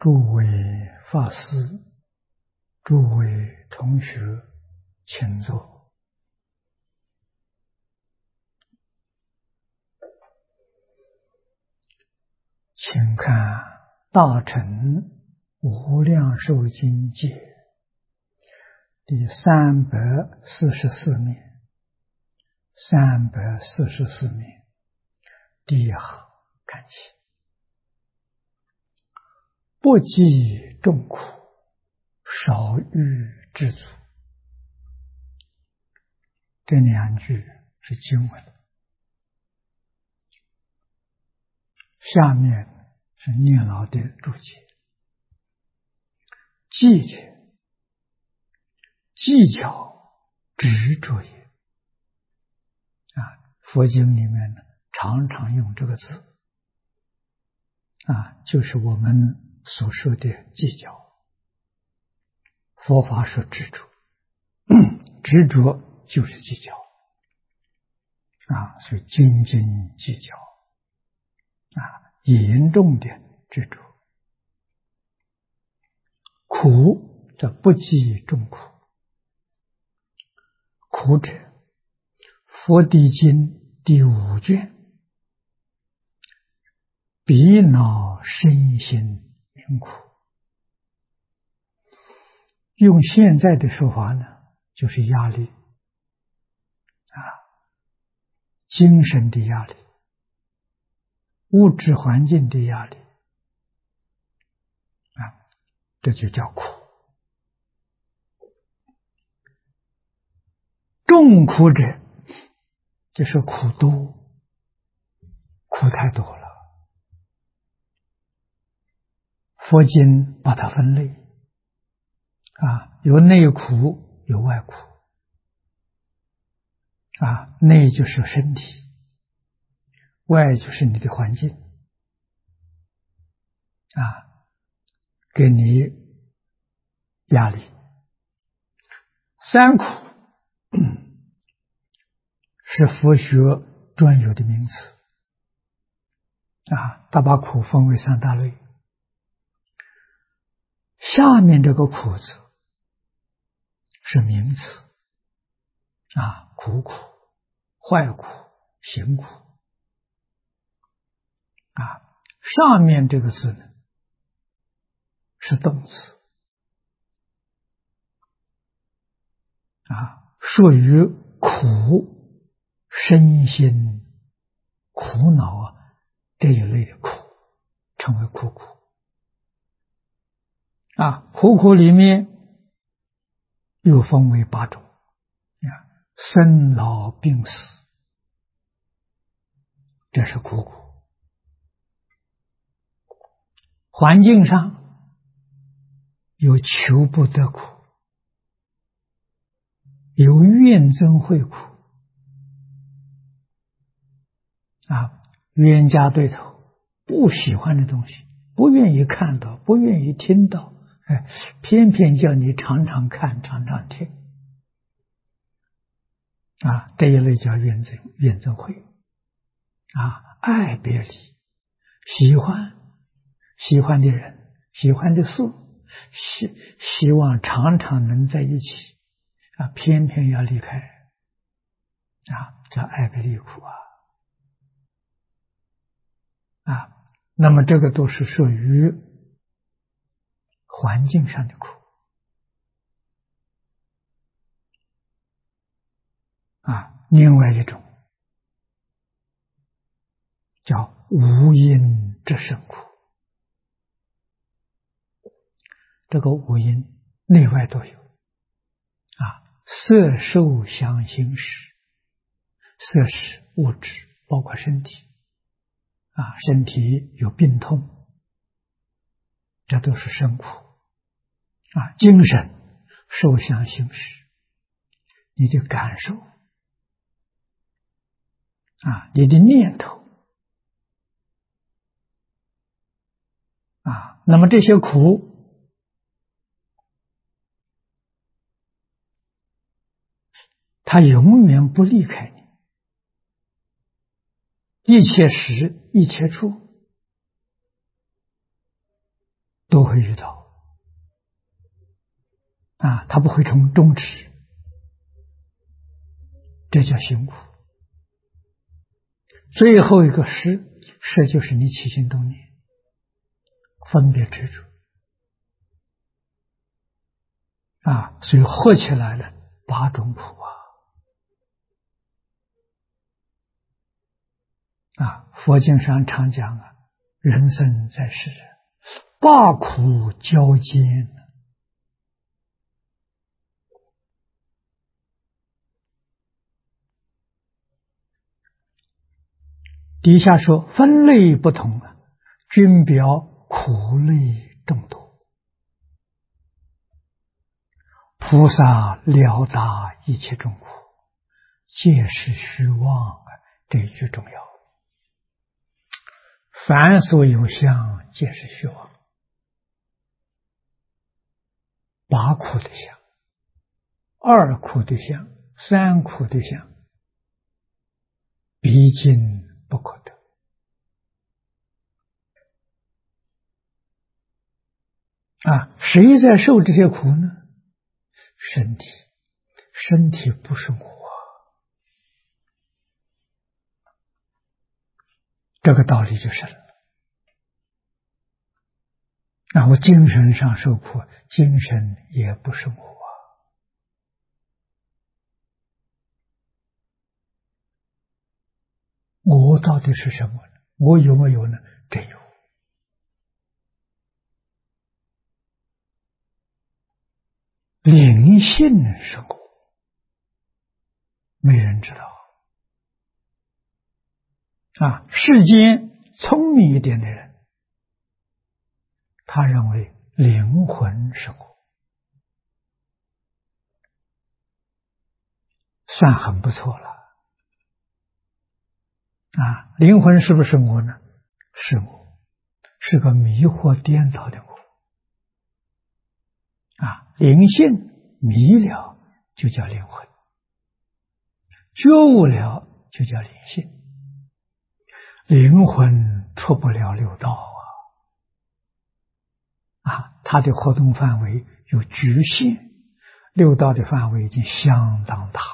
诸位法师、诸位同学，请坐。请看《大乘无量寿经解》第344面，344面第一行看起。不计众苦，少欲知足。这两句是经文，下面是念老的注解。计较执着也。佛经里面呢，常常用这个字，就是我们所说的计较。佛法说执着，执着就是计较，所以斤斤计较，严重的执着。苦则不计众苦，苦者，佛地经第5卷，鼻脑身心名苦。用现在的说法呢，就是压力，精神的压力，物质环境的压力，这就叫苦。众苦者，就是苦多，苦太多了。佛经把它分类，有内苦，有外苦。内就是身体，外就是你的环境，给你压力。三苦是佛学专有的名词，他把苦分为3大类。下面这个苦字是名词，苦苦、坏苦、行苦。上面这个字呢是动词，属于苦、身心苦恼这一类的苦，称为苦苦。苦苦里面又分为8种，生老病死，这是苦苦。环境上有求不得苦，有怨憎会苦，冤家对头，不喜欢的东西，不愿意看到，不愿意听到，偏偏叫你常常看，常常听，这一类叫怨憎会。爱别离，喜欢的人，喜欢的事，希望常常能在一起，偏偏要离开，叫爱别离苦。那么这个都是属于环境上的苦。另外一种叫无因之生苦。这个五因内外都有，色受想行识，色是物质，包括身体，身体有病痛，这都是生苦。精神受想行识，你的感受，你的念头，那么这些苦它永远不离开你，一切时一切处都会会遇到啊，他不会终止，这叫行苦。最后一个识就是你起心动念，分别执着啊，所以合起来了8种苦啊！佛经上常讲啊，人生在世，8苦交煎。底下说分类不同啊，均表苦类众多。菩萨了达一切众苦，皆是虚妄啊，这一句重要。凡所有相，皆是虚妄。8苦的相，2苦的相，3苦的相，毕竟不可得啊！谁在受这些苦呢？身体不是我，这个道理就深了。然后精神上受苦，精神也不是我。我到底是什么呢？我有没有呢？真有。灵性是我，没人知道啊！世间聪明一点的人，他认为灵魂是我，算很不错了啊！灵魂是不是我呢？是我，是个迷惑颠倒的我啊！灵性迷了就叫灵魂，觉悟了就叫灵性。灵魂出不了六道啊！它的活动范围有局限，六道的范围已经相当大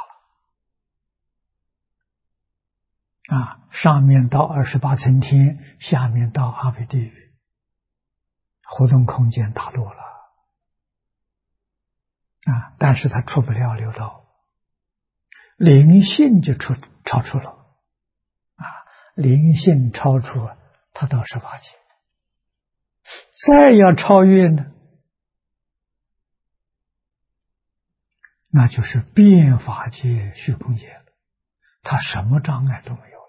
了啊！上面到28层天，下面到阿鼻地狱，活动空间大多了啊！但是它出不了六道，灵性就超出了啊！灵性超出了，它到18界。再要超越呢，那就是变法界、虚空界了，它什么障碍都没有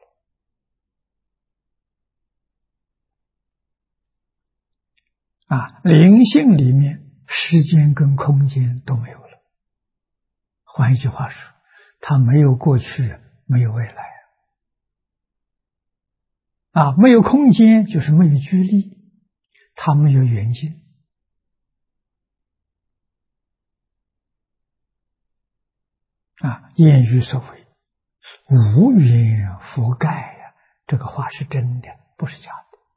了啊！灵性里面时间跟空间都没有了。换一句话说，它没有过去，没有未来啊！没有空间就是没有距离，它没有远近啊！谚语所谓无缘佛盖呀，这个话是真的，不是假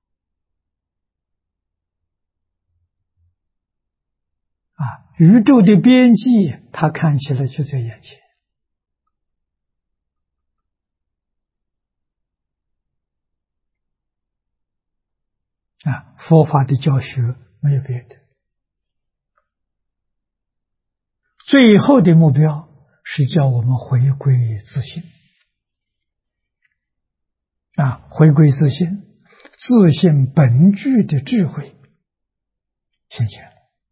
的啊！宇宙的边际，它看起来就在眼前啊！佛法的教学没有别的，最后的目标是叫我们回归自信啊！回归自信，自信本具的智慧现前，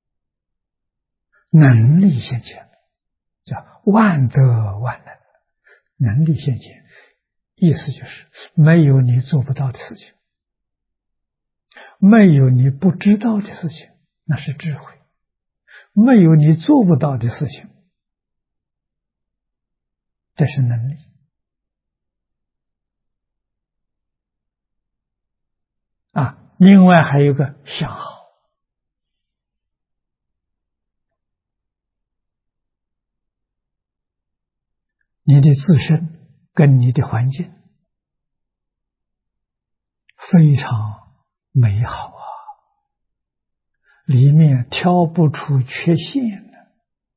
能力现前，叫万德万能，能力现前，意思就是没有你做不到的事情，没有你不知道的事情，那是智慧；没有你做不到的事情，这是能力啊。另外还有个相好，你的自身跟你的环境非常美好啊， 里面挑不出缺陷的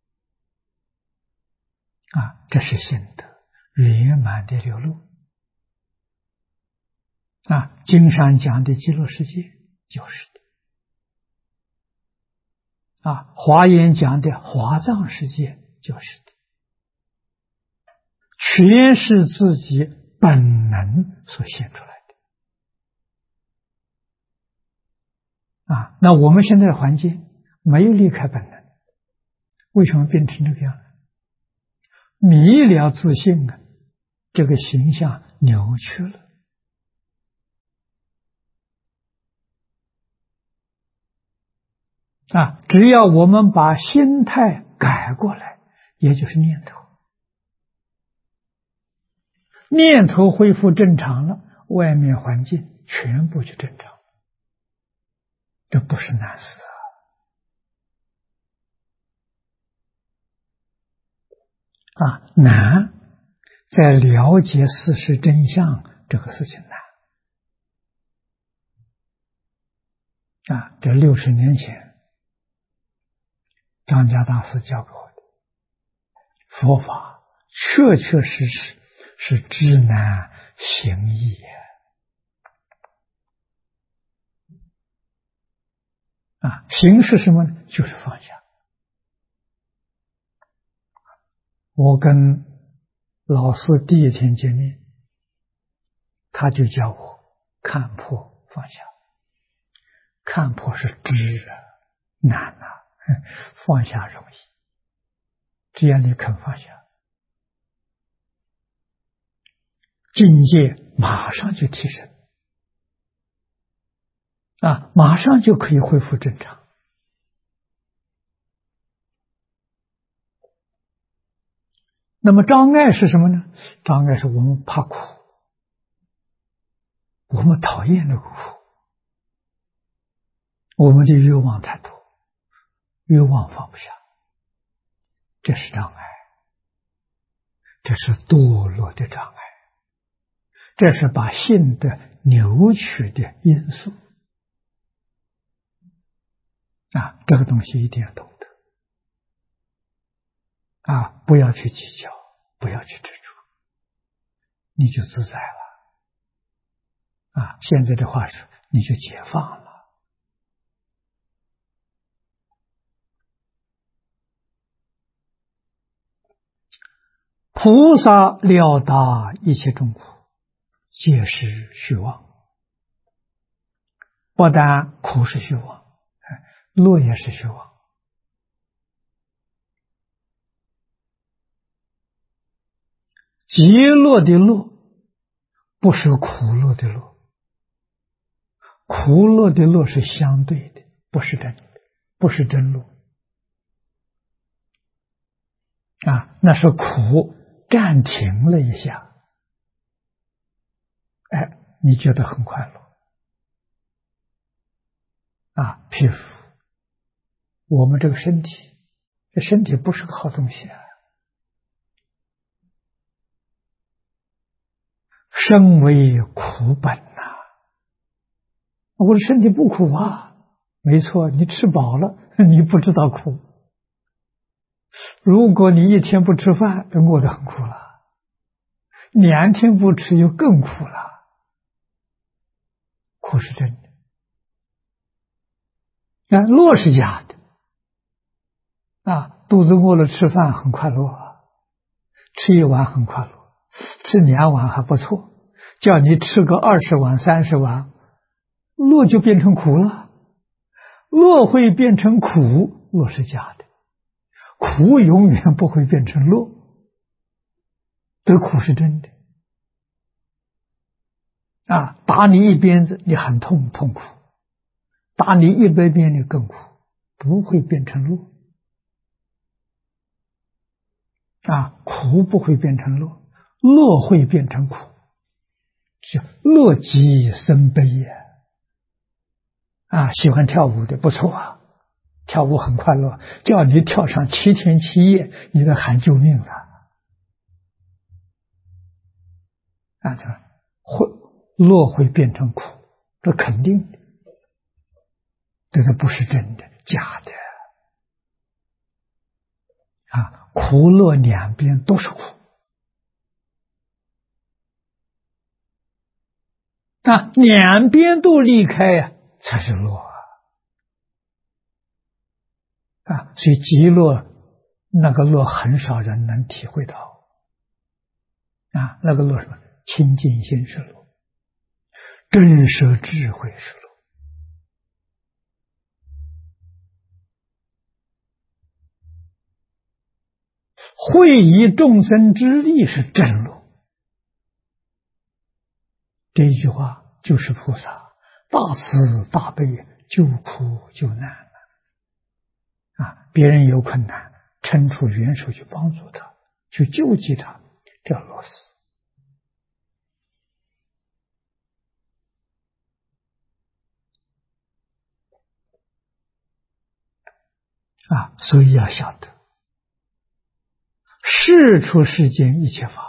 这是心得圆满的流露经上讲的极乐世界就是的华严讲的华藏世界就是的，全是自己本能所现出来的那我们现在的环境没有离开本能，为什么变成这个样子？迷了自信这个形象扭曲了只要我们把心态改过来，也就是念头，念头恢复正常了，外面环境全部就正常，这不是难事难在了解事实真相这个事情难这60年前张家大师教给我的佛法，确确实实是知难行易行是什么呢？就是放下。我跟老师第一天见面，他就教我看破放下。看破是知难放下容易，只要你肯放下，境界马上就提升马上就可以恢复正常。那么障碍是什么呢？障碍是我们怕苦，我们讨厌那个苦，我们的欲望太多，欲望放不下，这是障碍，这是堕落的障碍，这是把性的扭曲的因素这个东西一定要懂得不要去计较，不要去执着，你就自在了现在的话是你就解放了。菩萨了达一切众苦，皆是虚妄。不但苦是虚妄，乐也是虚妄。极乐的乐不是苦乐的乐，苦乐的乐是相对的，不是真的，不是真乐那是苦暂停了一下，你觉得很快乐譬如我们这个身体，这身体不是个好东西身为苦本我的身体不苦没错，你吃饱了你不知道苦，如果你一天不吃饭就饿得很苦了，2天不吃就更苦了，苦是真的乐是假的肚子饿了吃饭很快乐吃1碗很快乐，吃2碗还不错，叫你吃个20碗30碗，乐就变成苦了，乐会变成苦，乐是假的，苦永远不会变成乐，得苦是真的打你一鞭子你很痛苦，打你100鞭你更苦，不会变成乐苦不会变成乐，乐会变成苦，是乐极生悲喜欢跳舞的不错跳舞很快乐，叫你跳上7天7夜，你都喊救命了乐会变成苦，这肯定的，这个不是真的， 假的啊！苦乐两边都是苦啊，两边都离开呀，才是乐啊！所以极乐那个乐很少人能体会到啊，那个乐什么？清净心是乐，真实智慧是乐。会以众生之力是真乐，这一句话就是菩萨大慈大悲，救苦救难啊！别人有困难，伸出援手去帮助他，去救济他，这叫乐死啊！所以要晓得，事出世间一切法，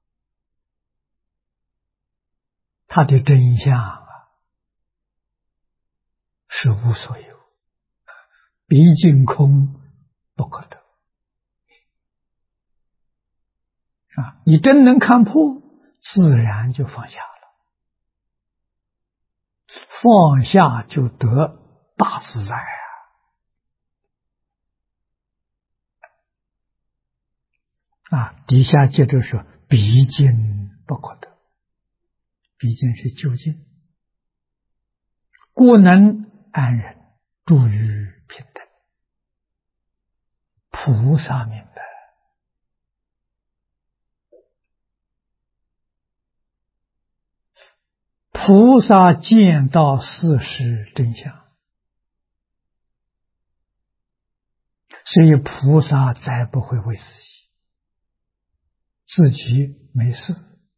它的真相啊是无所有，毕竟空不可得啊！你真能看破，自然就放下了，放下就得大自在啊！底下接着说，毕竟不可得，毕竟是究竟，故能安忍，住于平等。菩萨明白，菩萨见到事实真相，所以菩萨再不会为自己没事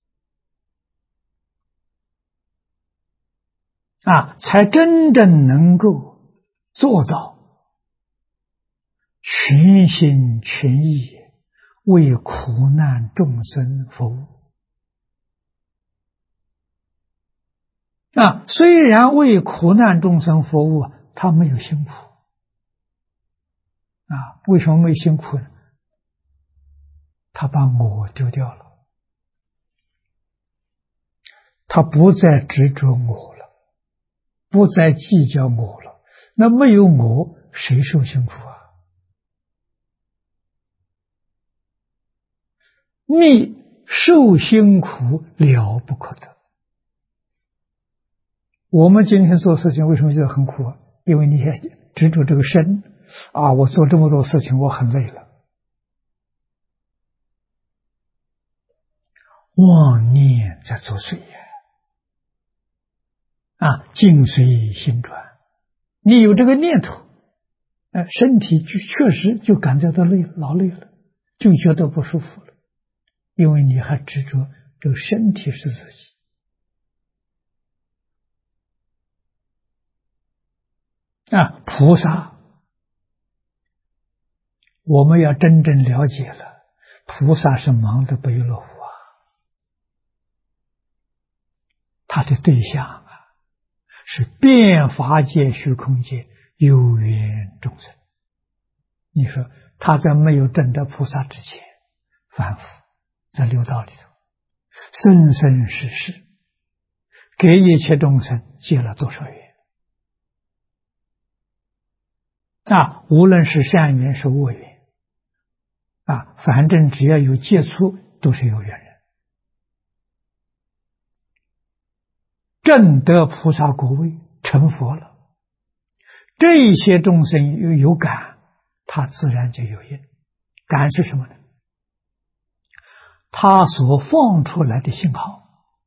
啊，才真正能够做到全心全意为苦难众生服务啊。虽然为苦难众生服务，他没有辛苦啊。为什么没辛苦呢？他把我丢掉了，他不再执着我了，不再计较我了。那没有我，谁受辛苦啊？你受辛苦了不可得。我们今天做事情为什么觉得很苦啊？因为你也执着这个身啊，我做这么多事情，我很累了。妄念在作祟啊，境随心转。你有这个念头，身体确实就感觉到累，劳累了，就觉得不舒服了，因为你还执着这个身体是自己。啊，菩萨，我们要真正了解了，菩萨是忙得不亦乐乎啊！他的对象啊，是遍法界、虚空界有缘众生。你说他在没有证得菩萨之前，凡夫在六道里头，生生世世给一切众生结了多少缘啊！无论是善缘是恶缘啊，反正只要有接触，都是有缘人。证得菩萨果位，成佛了，这些众生有感，他自然就有因。感是什么呢？他所放出来的信号，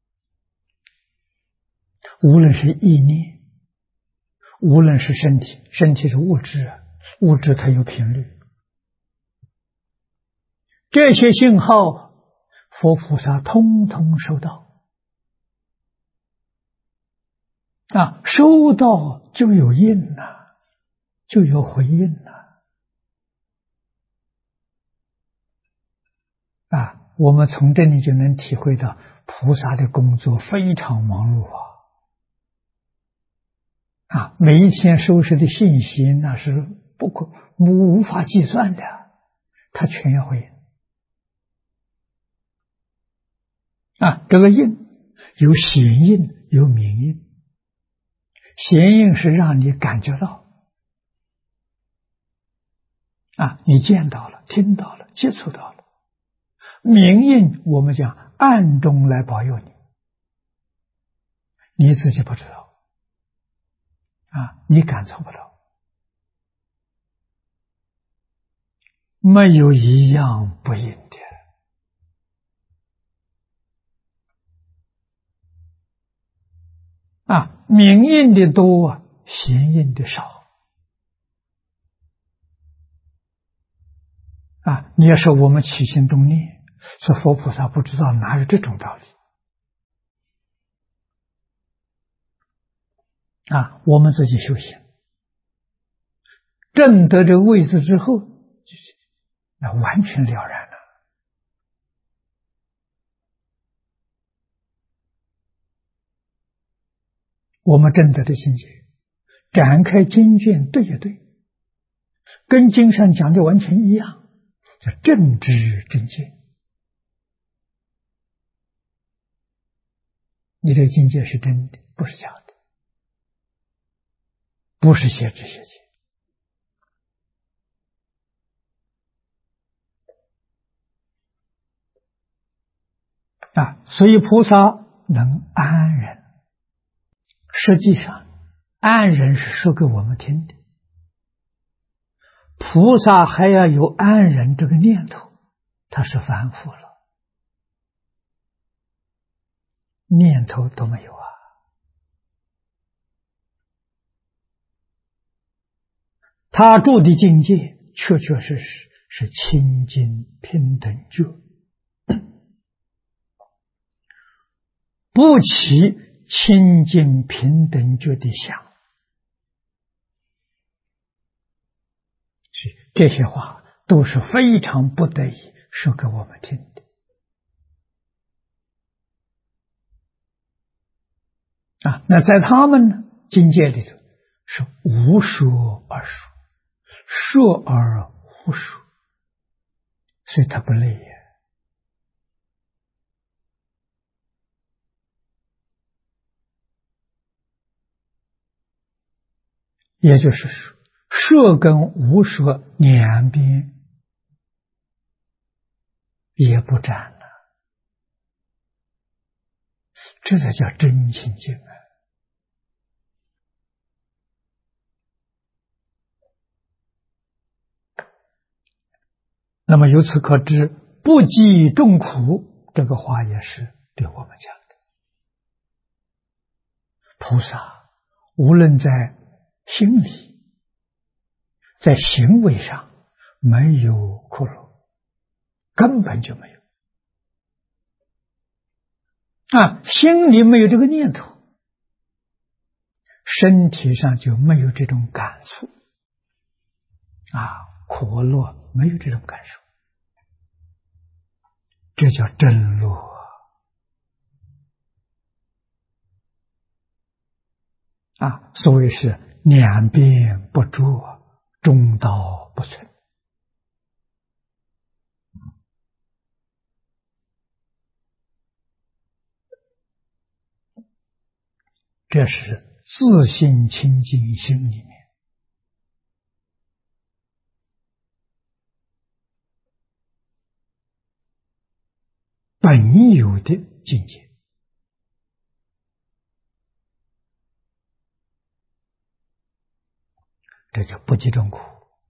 无论是意念，无论是身体，身体是物质，物质它有频率，这些信号佛菩萨通通收到啊，收到就有应了，就有回应了啊。我们从这里就能体会到菩萨的工作非常忙碌每一天收拾的信息那是无法计算的，他全要回应。这个应有显应有明应，显应是让你感觉到，你见到了、听到了、接触到了；明应我们讲暗中来保佑你，你自己不知道，你感受不到，没有一样不应的。明应的多，显应的少。你要说我们起心动念，说佛菩萨不知道，哪有这种道理？我们自己修行，证得这个位置之后，那完全了然了。我们证得的境界，展开经卷对一对，跟经上讲的完全一样，叫正知正见。你这个境界是真的，不是假的，不是邪知邪见。所以菩萨能安忍。实际上，安忍是说给我们听的，菩萨还要有安忍这个念头，他是凡夫了，念头都没有他住的境界确确实实是清净平等觉，不起清净平等觉的相。这些话都是非常不得已说给我们听的。那在他们呢境界里头是无说而说，说而无说，所以他不累呀。也就是说，说跟无说两边也不沾了，这才叫真清净啊！那么由此可知，不计众苦，这个话也是对我们讲的。菩萨无论在心里，在行为上没有苦乐，根本就没有。心里没有这个念头，身体上就没有这种感触，苦乐没有这种感受，这叫真乐。所谓是两边不着，中道不存。这是自信清净心里面本有的境界。这叫不计众苦。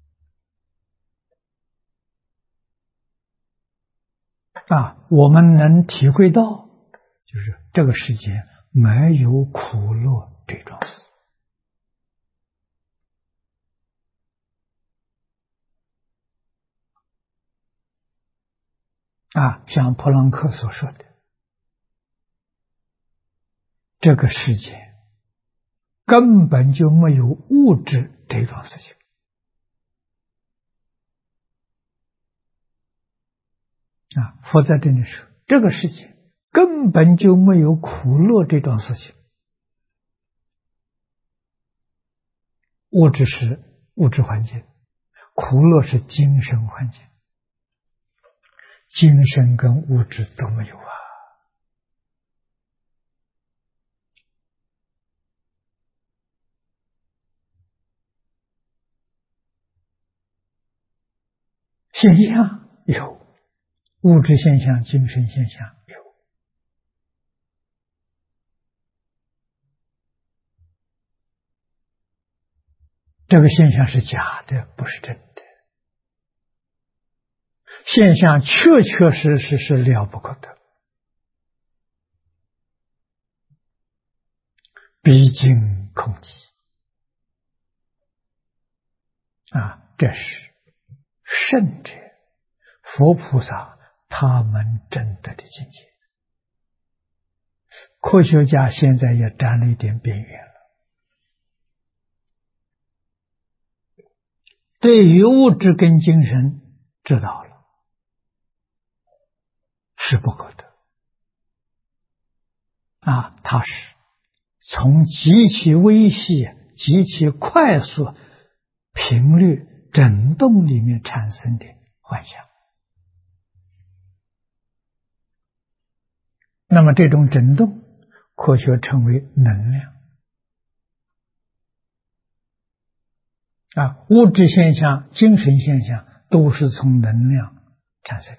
我们能体会到，就是这个世界没有苦乐这桩事。像普朗克所说的，这个世界根本就没有物质这桩事情。佛在这里说，这个世界根本就没有苦乐这桩事情。 物质是物质环境，苦乐是精神环境，精神跟物质都没有啊。现象有，物质现象、精神现象有。这个现象是假的，不是真的。现象确确实实是了不可得，毕竟空寂啊！这是圣者、佛菩萨他们证得的境界。科学家现在也沾了一点边缘了。对于物质跟精神知道了，是不可得啊！它是从极其微细、极其快速频率振动里面产生的幻象。那么这种振动，科学称为能量啊！物质现象、精神现象都是从能量产生的。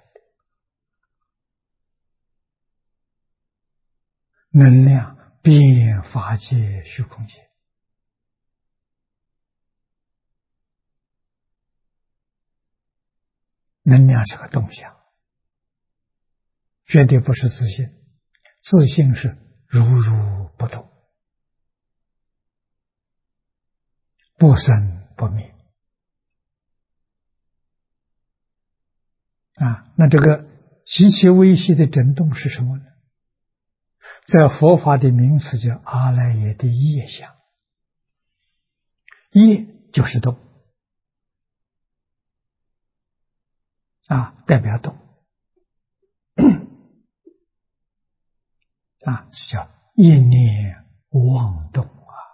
能量遍法界虚空界，能量是个动向，绝对不是自性。自性是如如不动，不生不灭啊。那这个极其微细的振动是什么呢？在佛法的名词叫阿赖耶的业相，业就是动啊，代表动啊，叫一念妄动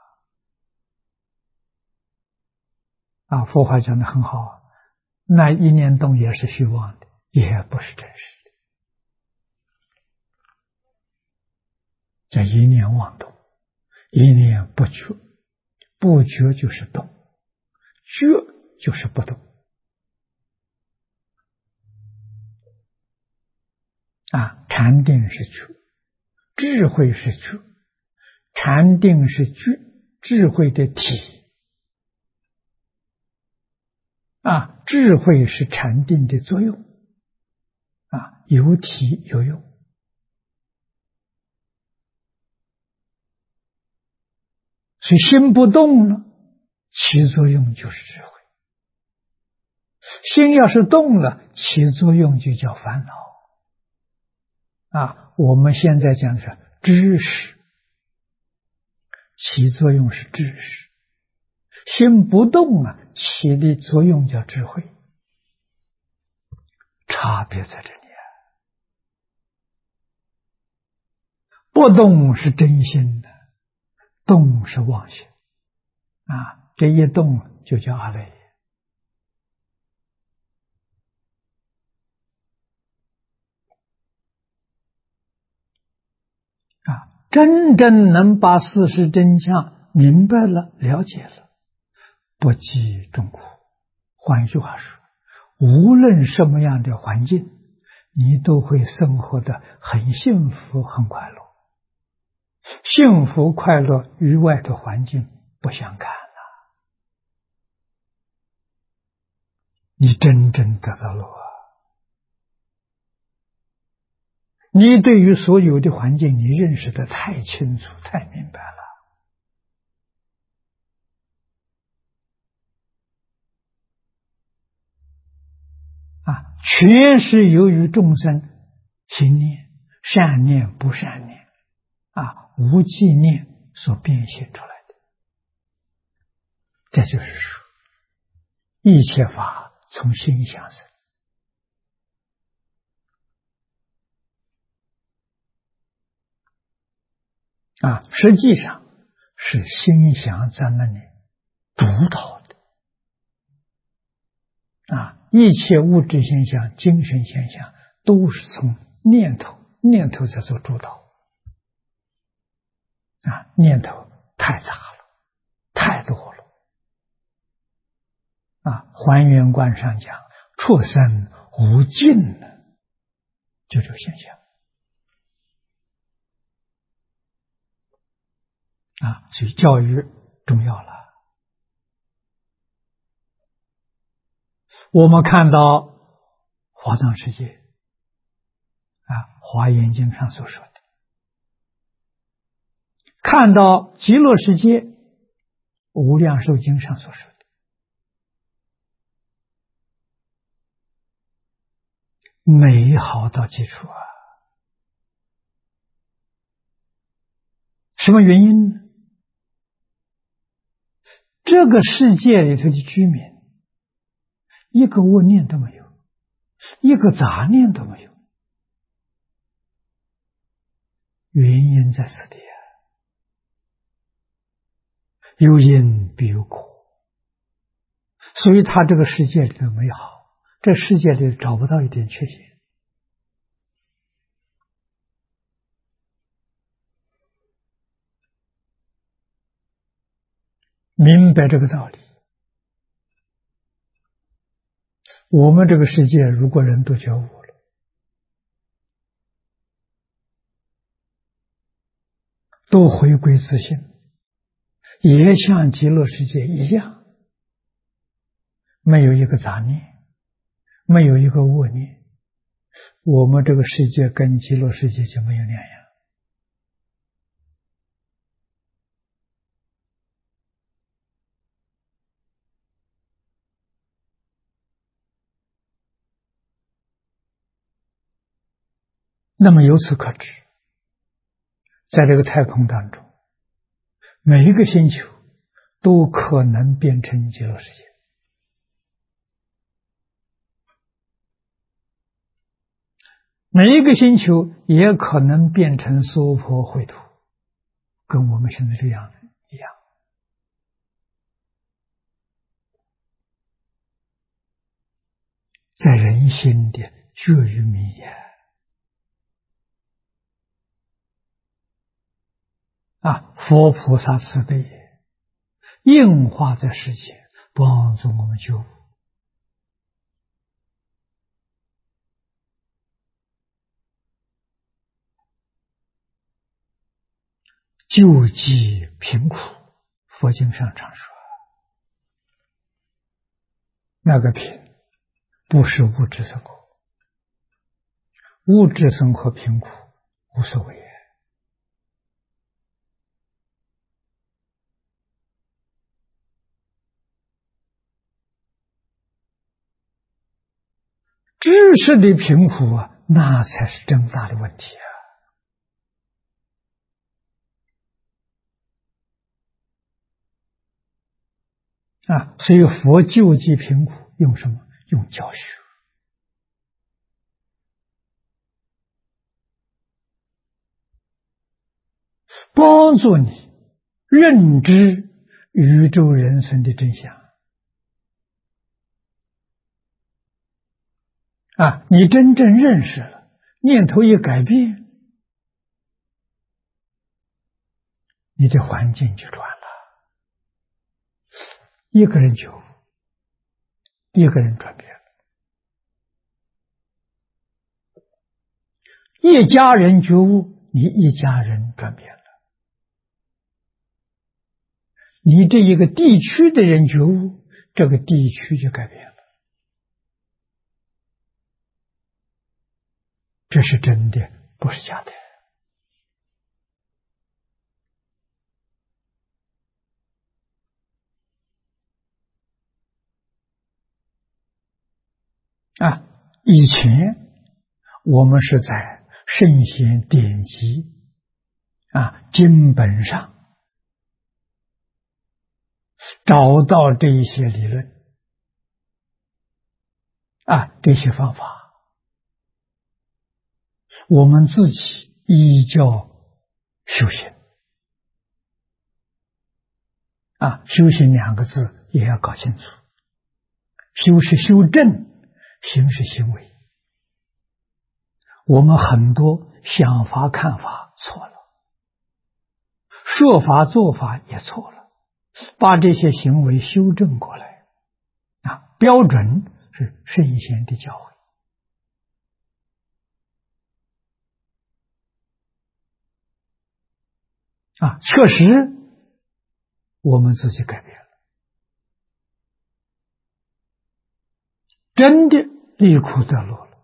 啊。佛法讲的很好，那一念动也是虚妄的，也不是真实的，叫一念妄动，一念不觉，不觉就是动，觉就是不动啊。禅定是觉，智慧是觉，禅定是智慧的体啊，智慧是禅定的作用啊，有体有用。所以心不动了，起作用就是智慧；心要是动了，起作用就叫烦恼啊。我们现在讲的是知识，起作用是知识；心不动啊，起的作用叫智慧。差别在这里啊，不动是真心的，动是妄心啊。这一动就叫阿赖耶啊。真正能把事实真相明白了、了解了，不计众苦。换一句话说，无论什么样的环境，你都会生活得很幸福、很快乐。幸福快乐与外的环境不相干了，你真正得到了啊！你对于所有的环境，你认识得太清楚、太明白了啊！全是由于众生心念、善念、不善念啊、无记念所变现出来的。这就是说，一切法从心想生啊，实际上是心想在那里主导的一切物质现象、精神现象都是从念头在做主导念头太杂了，太多了还原观上讲，畜生无尽呢，就这个现象所以教育重要了。我们看到华藏世界华严经上所说的，看到极乐世界无量寿经上所说的，美好到极处什么原因呢？这个世界里头的居民一个恶念都没有，一个杂念都没有，原因在此地有因必有果，所以他这个世界里的美好，这世界里找不到一点缺陷。明白这个道理，我们这个世界如果人都觉悟了，都回归自性，也像极乐世界一样，没有一个杂念，没有一个恶念，我们这个世界跟极乐世界就没有两样。那么由此可知，在这个太空当中，每一个星球都可能变成极乐世界，每一个星球也可能变成娑婆秽土，跟我们现在这样一样。在人心的觉于明也佛菩萨慈悲应化在世间，帮助我们觉悟。救济贫苦，佛经上常说，那个贫不是物质生活，物质生活贫苦无所谓。知识的贫苦那才是真大的问题所以佛救济贫苦用什么？用教学，帮助你认知宇宙人生的真相你真正认识了，念头一改变，你的环境就转了。一个人觉悟，一个人转变了，一家人觉悟，你一家人转变了，你这一个地区的人觉悟，这个地区就改变了。这是真的，不是假的以前我们是在圣贤典籍经本上找到这一些理论这些方法，我们自己依教修行修行两个字也要搞清楚，修是修正，行是行为。我们很多想法看法错了，说法做法也错了，把这些行为修正过来，标准是圣贤的教诲。确实我们自己改变了，真的离苦得乐了。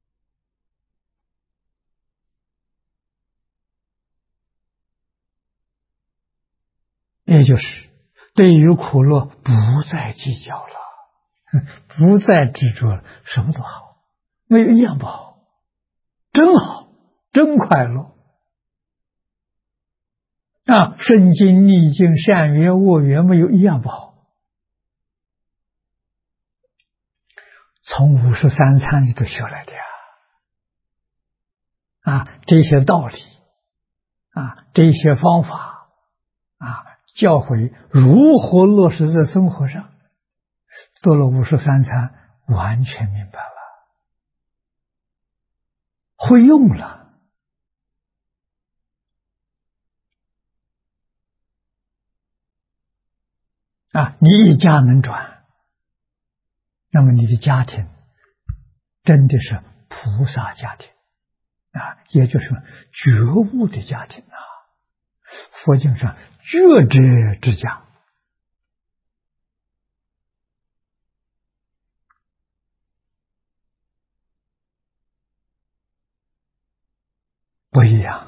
也就是对于苦乐不再计较了，不再执着了，什么都好，没有一样不好，真好，真快乐。顺境逆境善缘恶缘没有一样不好。从53参里头学来的这些道理这些方法教诲如何落实在生活上，做了53参完全明白了，会用了。你一家能转，那么你的家庭真的是菩萨家庭也就是觉悟的家庭佛经上觉者之家。不一样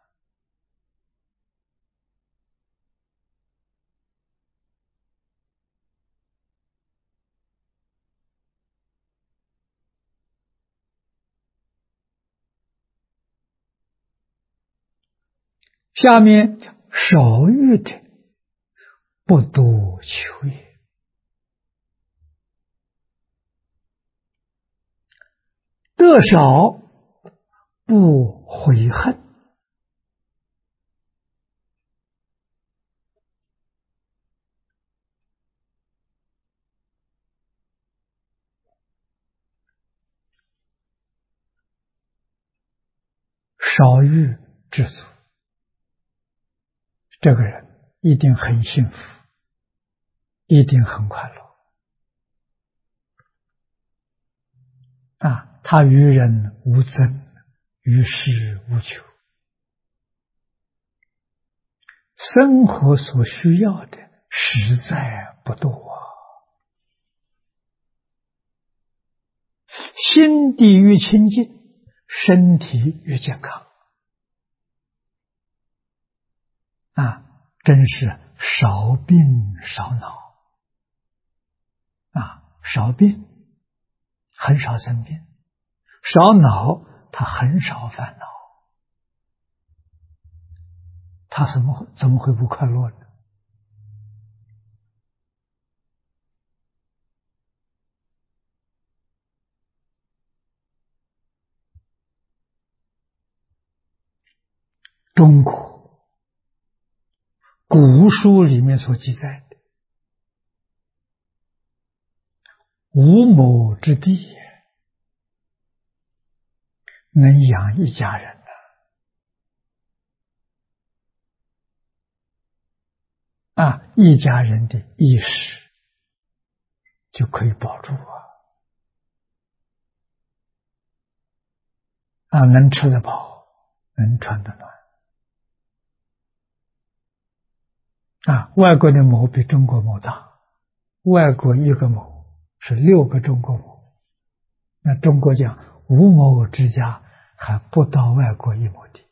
下面少欲者不多求也。得少不悔恨。少欲知足，这个人一定很幸福，一定很快乐他与人无争，与世无求，生活所需要的实在不多心地越清净，身体越健康真是少病少恼少病，很少生病；少恼，他很少烦恼。他怎么会不快乐呢？中国古书里面所记载的无亩之地能养一家人一家人的衣食就可以保住能吃得饱，能穿得暖外国的亩比中国亩大，外国一个亩是6个中国亩，那中国讲无亩之家还不到外国1亩地，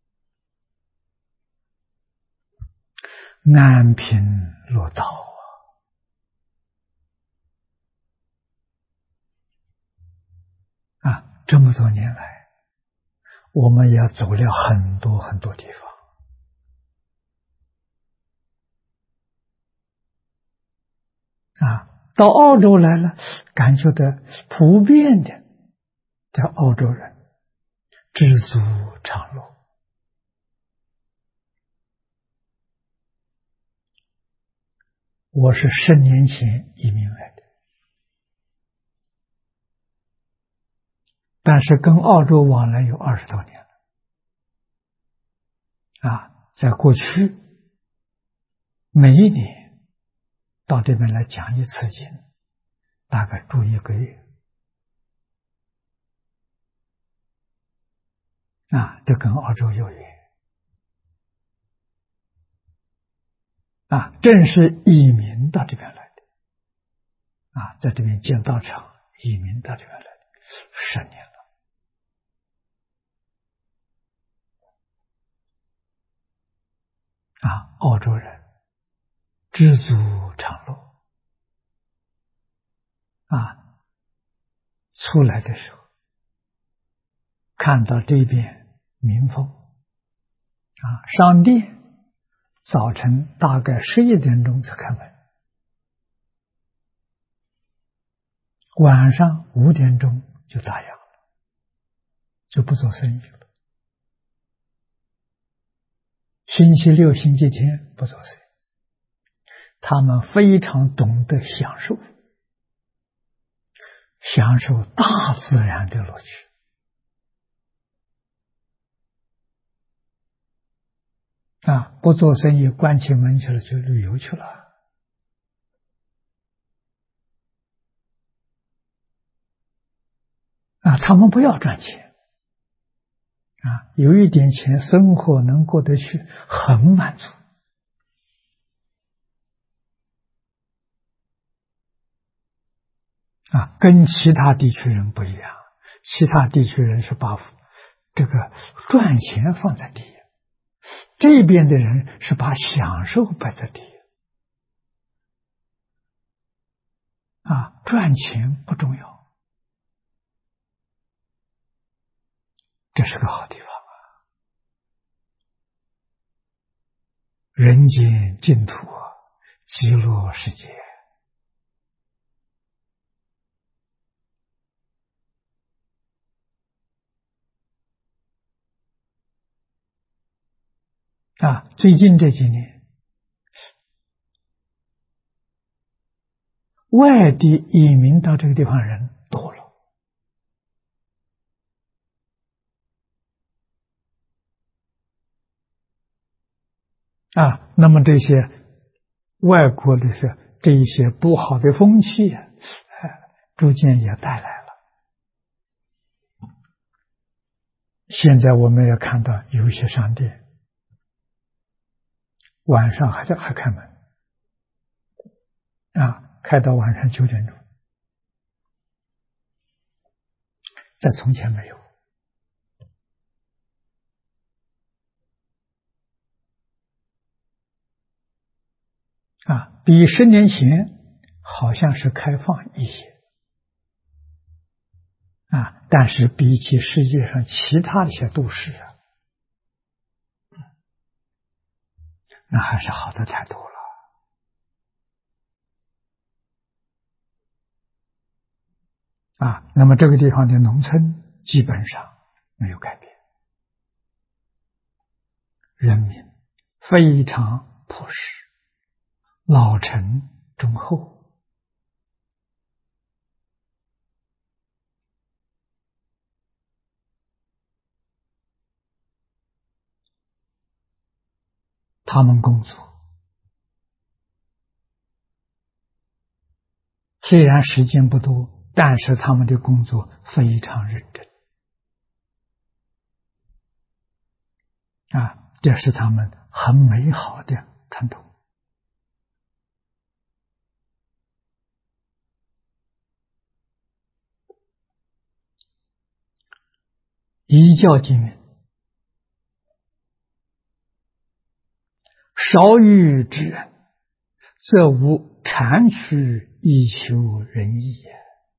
安贫乐道这么多年来，我们也走了很多很多地方到澳洲来了，感觉到普遍的在澳洲人知足常乐我是10年前移民来的，但是跟澳洲往来有20多年了。在过去每一年到这边来讲一次经，大概住1个月。这跟澳洲有缘。正是移民到这边来的。在这边建道场，移民到这边来的10年了。澳洲人知足常乐。出来的时候看到这边民风，商店早晨大概11点钟才开门，晚上5点钟就打烊了，就不做生意了。星期六、星期天不做生意，他们非常懂得享受大自然的乐趣。不做生意，关起门去了，就旅游去了。他们不要赚钱，有一点钱，生活能过得去，很满足。跟其他地区人不一样，其他地区人是把这个赚钱放在第一，这边的人是把享受摆在第一。赚钱不重要，这是个好地方人间净土，极乐世界。最近这几年，外地移民到这个地方人多了。那么这些外国的这一些不好的风气逐渐也带来了。现在我们也看到有一些商店晚上还开门，开到晚上9点钟，在从前没有。比10年前好像是开放一些，但是比起世界上其他的一些都市那还是好的太多了。那么这个地方的农村基本上没有改变，人民非常朴实，老成忠厚。他们工作虽然时间不多，但是他们的工作非常认真。这是他们很美好的传统。一教经云：少欲之人，则无谄取以求仁义也。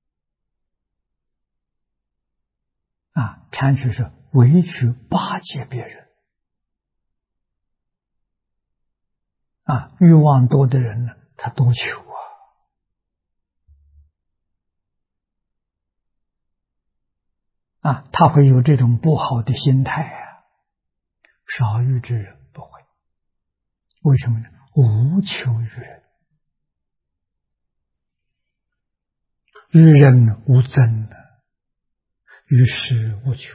谄取是委曲巴结别人。欲望多的人呢，他多求他会有这种不好的心态少欲之人不会。为什么呢？无求于人与人无争，与世无求。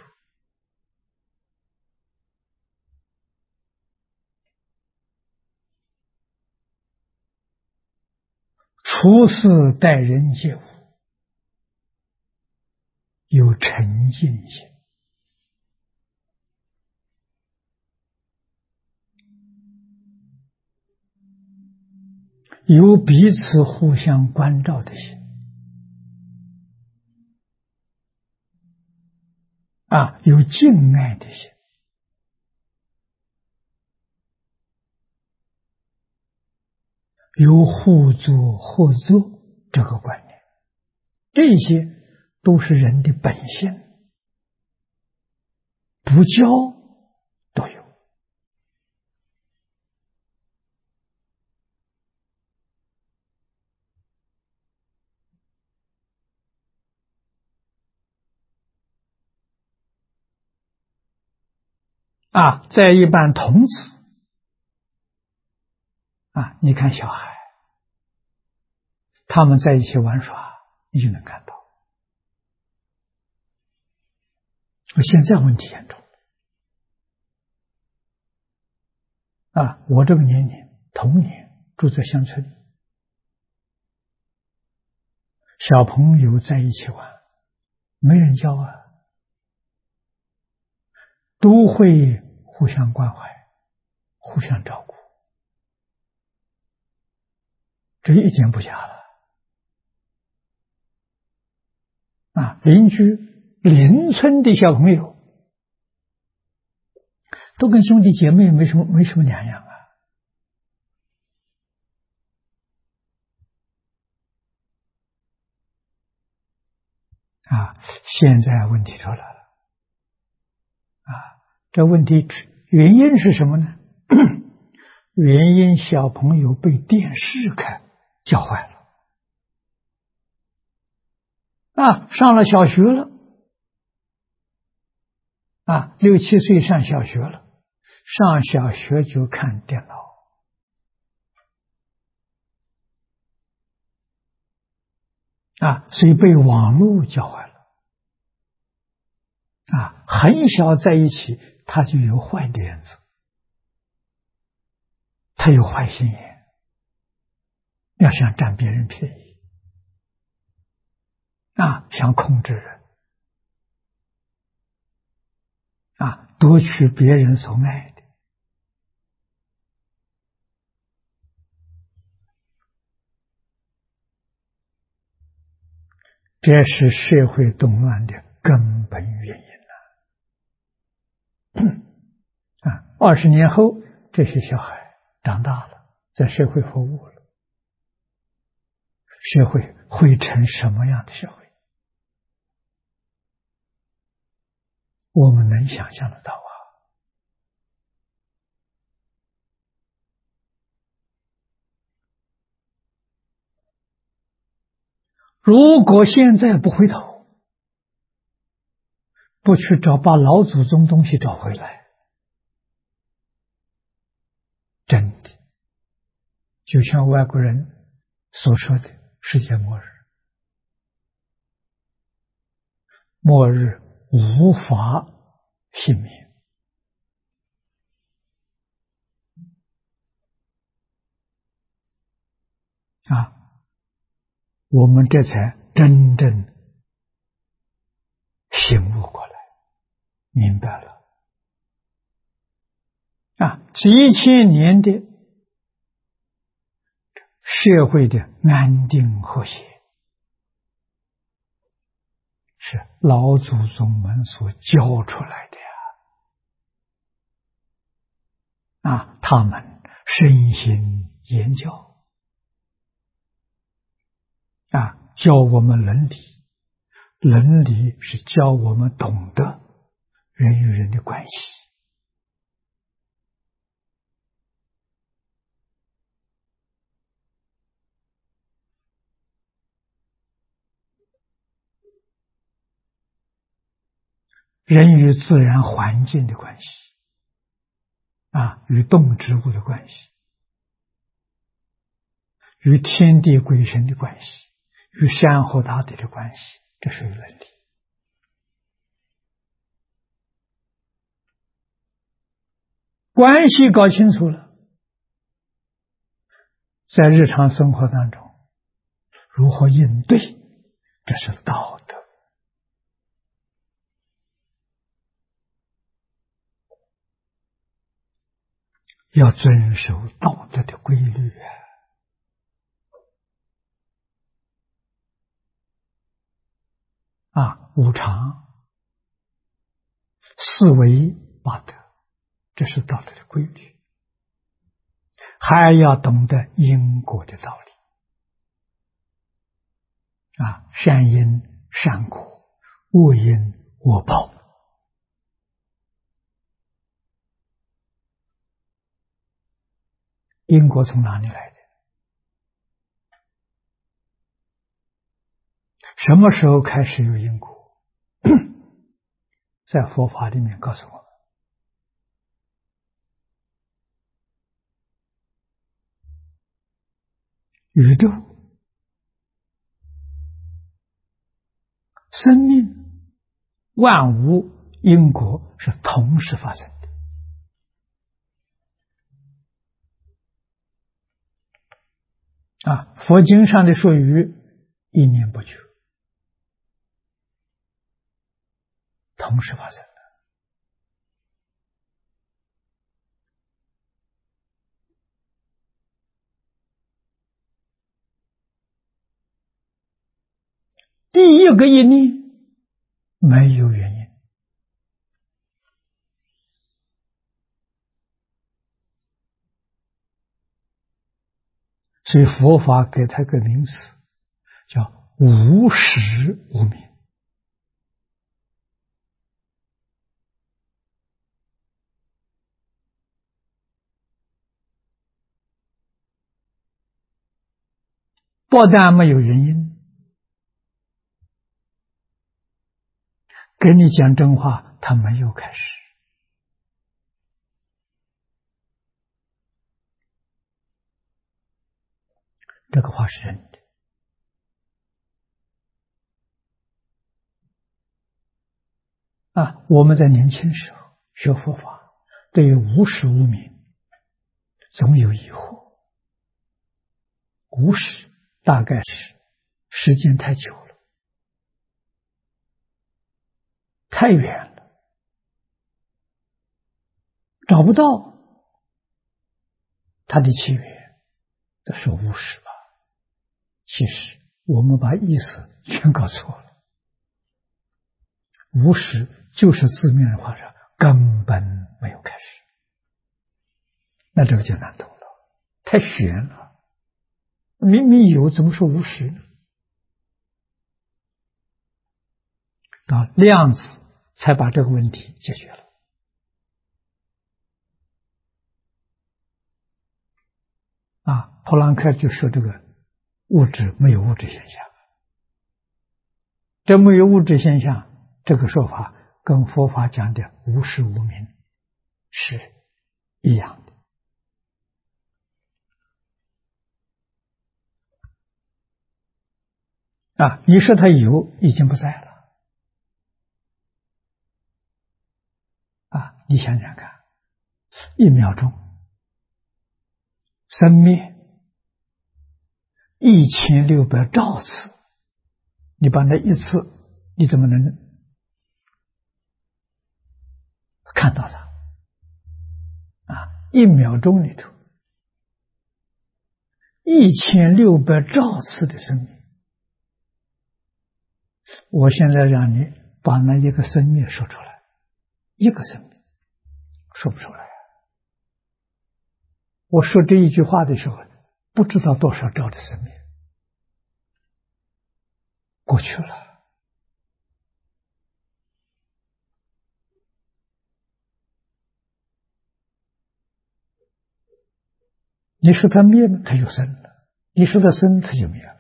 处事待人接物有沉静心，有彼此互相关照的心，有敬爱的心，有互助合作这个观念，这些都是人的本性，不教都有。在一般童子你看小孩，他们在一起玩耍，你就能看到。现在问题严重我这个年龄童年住在乡村，小朋友在一起玩，没人教都会互相关怀，互相照顾，这一点不假了。邻居邻村的小朋友都跟兄弟姐妹没什么两样现在问题出来了这问题原因是什么呢？原因小朋友被电视教坏了上了小学了6、7岁上小学了，上小学就看电脑所以被网络教坏了很小在一起，他就有坏点子，他有坏心眼，要想占别人便宜想控制人夺取别人所爱的。这是社会动乱的根本原因20年后，这些小孩长大了，在社会服务了，社会会成什么样的社会？我们能想象得到如果现在不回头，不去把老祖宗东西找回来，真的就像外国人所说的世界末日，末日无法幸免我们这才真正醒悟过来，明白了几千年的社会的安定和谐，是老祖宗们所教出来的他们身心言教教我们伦理，伦理是教我们懂得人与人的关系。人与自然环境的关系与动植物的关系，与天地鬼神的关系， 与山河大地的关系，这是有伦理。关系搞清楚了，在日常生活当中如何应对，这是道德。要遵守道德的规律五常、四维八德，这是道德的规律。还要懂得因果的道理善因善果，恶因恶报。因果从哪里来的？什么时候开始有因果？在佛法里面告诉我们，宇宙、生命、万物因果是同时发生的。佛经上的说语一念不绝，同时发生的。第一个一念没有原因，所以佛法给他个名词叫无始无明。不但没有原因，给你讲真话，他没有开始。这个话是真的。我们在年轻时候学佛法，对于无始无明总有疑惑。无始大概是时间太久了，太远了，找不到它的起源，这是无始吧？其实我们把意思全搞错了。无始就是字面的话上根本没有开始，那这个就难懂了，太玄了。明明有，怎么说无始呢？到量子才把这个问题解决了。普朗克就说这个物质没有物质现象，这没有物质现象，这个说法跟佛法讲的无始无明是一样的。你说它有，已经不在了。你想想看，1秒钟生灭1600兆次，你把那一次，你怎么能看到它？1秒钟里头1600兆次的生命，我现在让你把那一个生命说出来，一个生命说不出来。我说这一句话的时候，不知道多少兆的生命过去了。你说它灭了，它就生了；你说它生，它就灭了。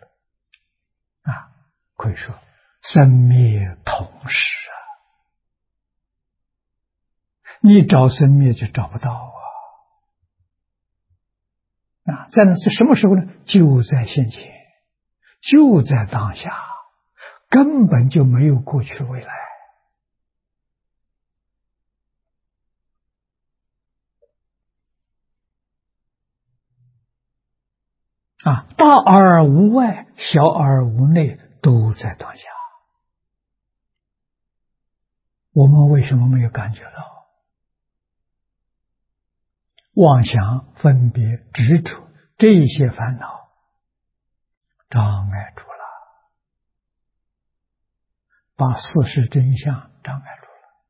可以说生灭同时你找生灭就找不到在什么时候呢？就在现前， 就在当下，根本就没有过去未来。大而无外，小而无内，都在当下。我们为什么没有感觉到？妄想、分别、执着这些烦恼障碍住了，把事实真相障碍住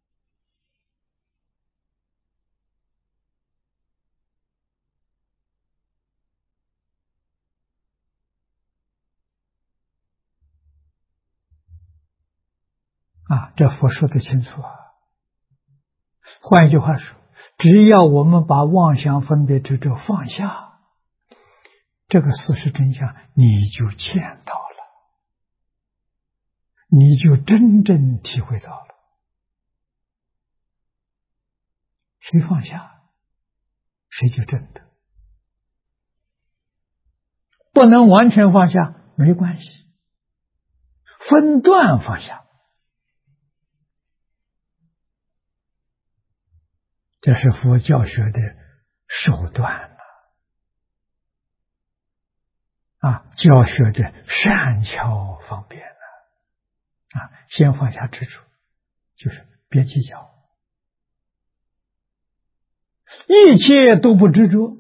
了。这佛说的清楚啊。换一句话说，只要我们把妄想、分别、执着放下，这个事实真相你就见到了，你就真正体会到了。谁放下，谁就真的。不能完全放下没关系，分段放下，这是佛教学的手段教学的善巧方便先放下执着，就是别计较，一切都不执着，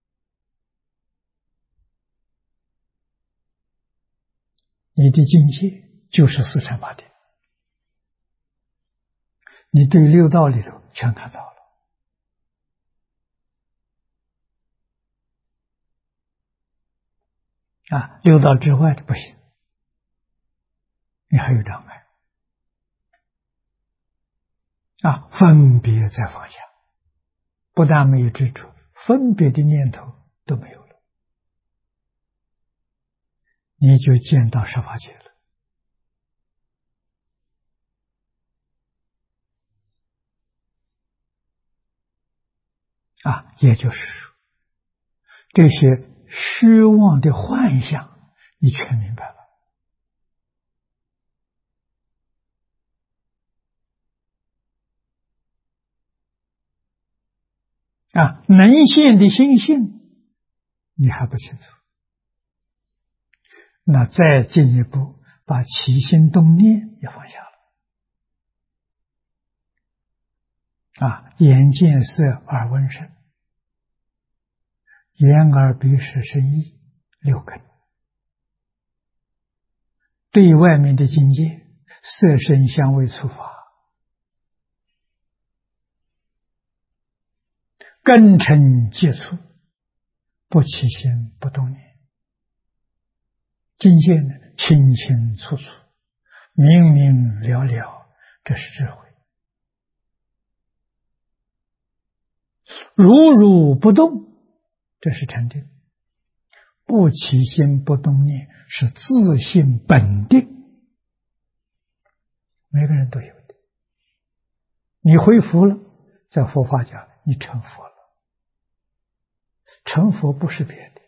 你的境界就是四禅八定，你对六道里头全看到了。六道之外的不行，你还有障碍分别再放下，不但没有执着，分别的念头都没有了，你就见到十法界了。也就是说，这些虚妄的幻象你全明白了能现的心性你还不清楚，那再进一步把起心动念也放下了眼见色耳闻声，眼耳鼻舌身意六根，对外面的境界色声香味触法根尘接触，不起心不动念，境界呢清清楚楚，明明了了，这是智慧。如如不动，这是禅定。不起心不动念是自性本定，每个人都有的。你恢复了，在佛法讲你成佛了。成佛不是别的，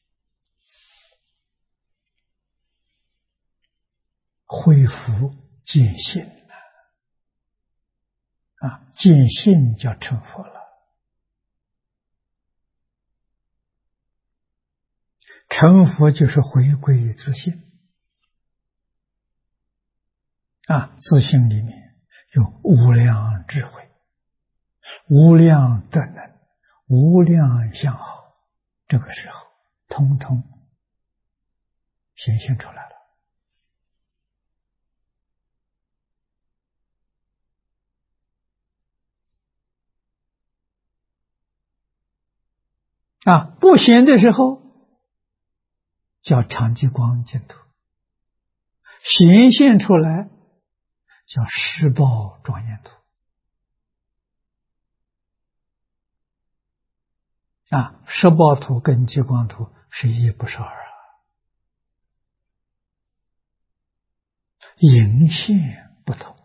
恢复见性见性叫成佛了。成佛就是回归自性自性里面有无量智慧、无量德能、无量相好，这个时候通通显现出来了不显的时候叫常寂光净土，显现出来叫十报庄严土十报土跟极光土是一不是二影现不同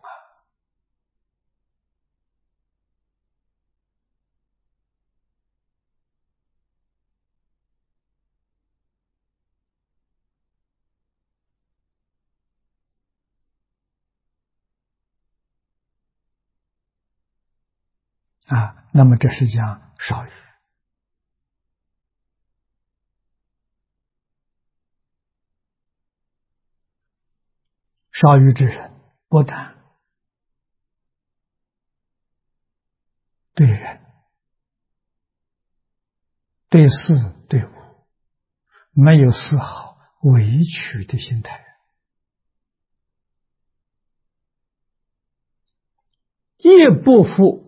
那么这是讲少欲。少欲之人，不但对人、对事、对物没有丝毫委屈的心态，亦不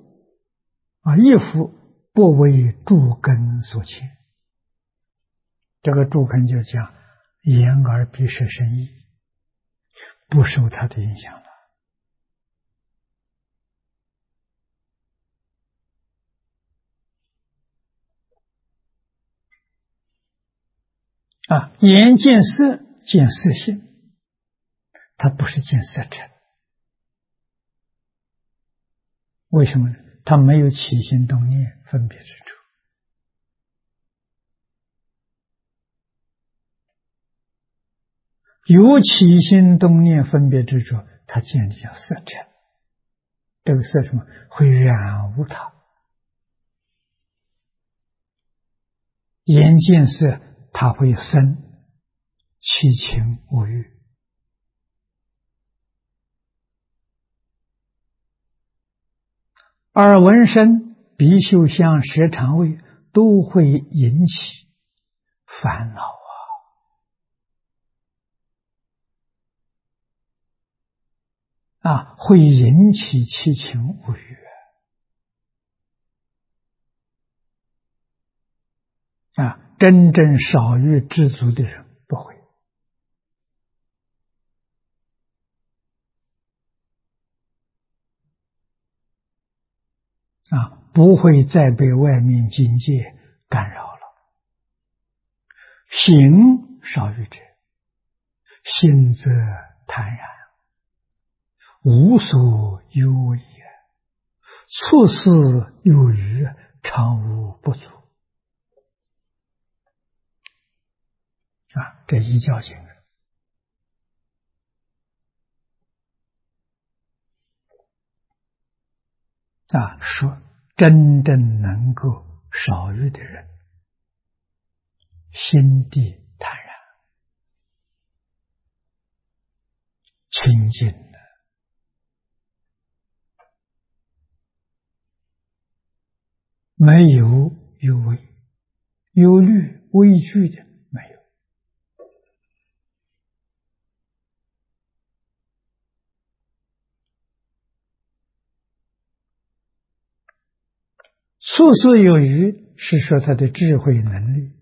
为诸根所牵。这个诸根就讲眼耳鼻舌身意，不受他的影响了。眼见色，见色性，它不是见色尘。为什么呢？它没有起心动念分别之处。有起心动念分别之处，它见的叫色尘。这个色什么？会染污它。眼见色，它会生七情五欲。耳闻声，鼻嗅香，舌尝味，都会引起烦恼会引起七情五欲真正少欲知足的人不会不会再被外面境界干扰了。行少欲者，心则坦然，无所忧畏，处事有余，常无不足。这一教经说真正能够少欲的人，心地坦然，清净的，没有忧畏、忧虑、畏惧的没有。处事有余，是说他的智慧能力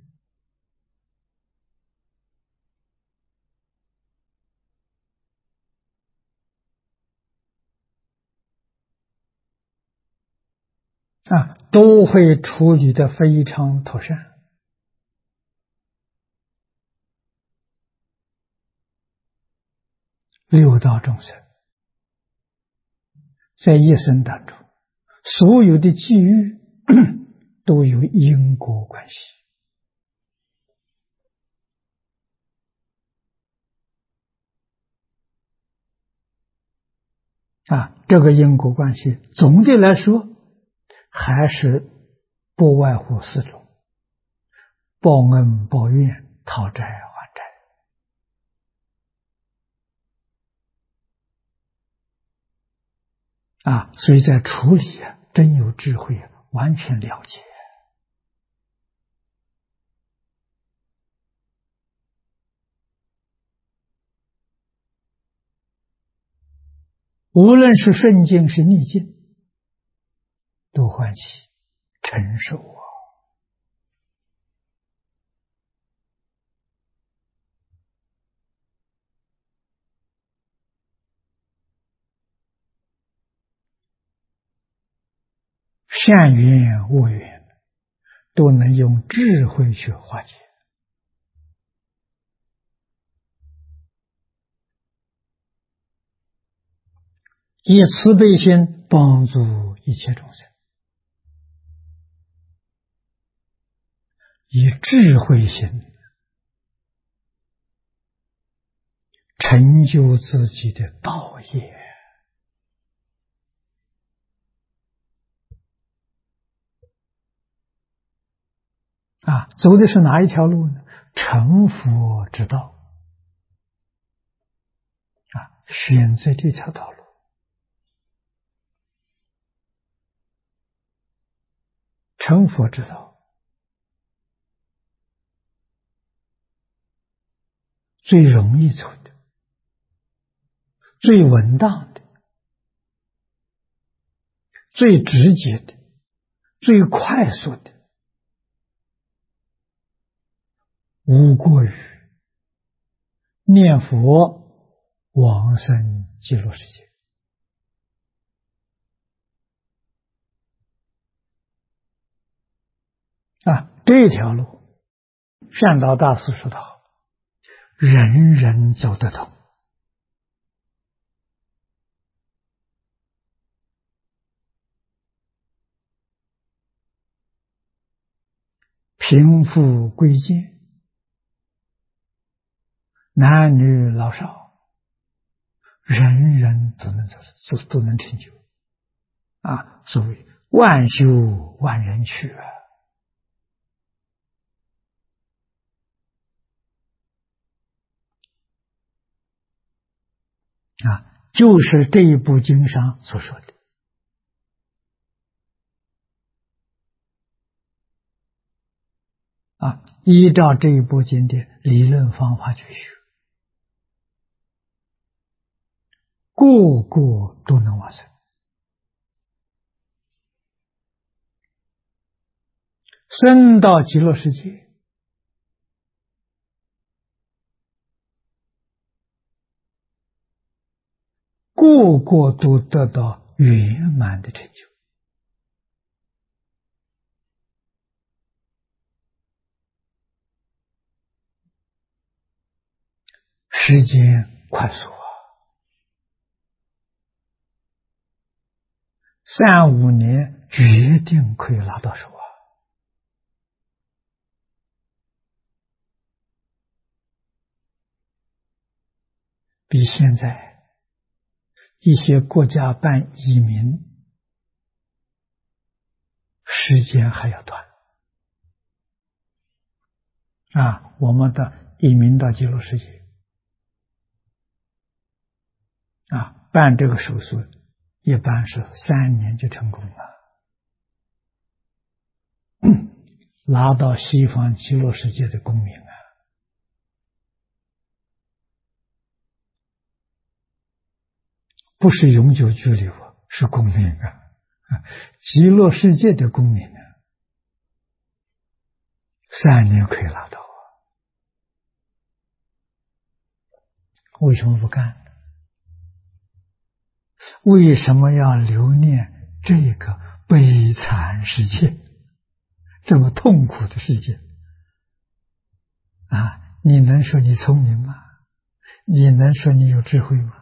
都会处理得非常妥善。六道众生在一生当中，所有的际遇都有因果关系这个因果关系总的来说还是不外乎四种：报恩、报怨、讨债、还债所以在处理真有智慧，完全了解。无论是顺境是逆境，都欢喜承受善缘恶缘都能用智慧去化解，以慈悲心帮助一切众生，以智慧心成就自己的道业。 走的是哪一条路呢？成佛之道选择这条道路。成佛之道最容易走的，最稳当的，最直接的，最快速的，无过于念佛往生极乐世界。这条路善导大师说得好，人人走得通。贫富贵贱，男女老少，人人都能都能成就所谓万修万人去就是这一部经上所说的依照这一部经的理论方法去学，个个都能往生。生到极乐世界，个个都得到圆满的成就。时间快速3-5年决定可以拿到手比现在一些国家办移民时间还要短我们的移民到极乐世界办这个手续一般是3年就成功了，拿到西方极乐世界的公民不是永久居留是公民极乐世界的公民3年可以拿到为什么不干？为什么要留恋这个悲惨世界，这么痛苦的世界你能说你聪明吗？你能说你有智慧吗？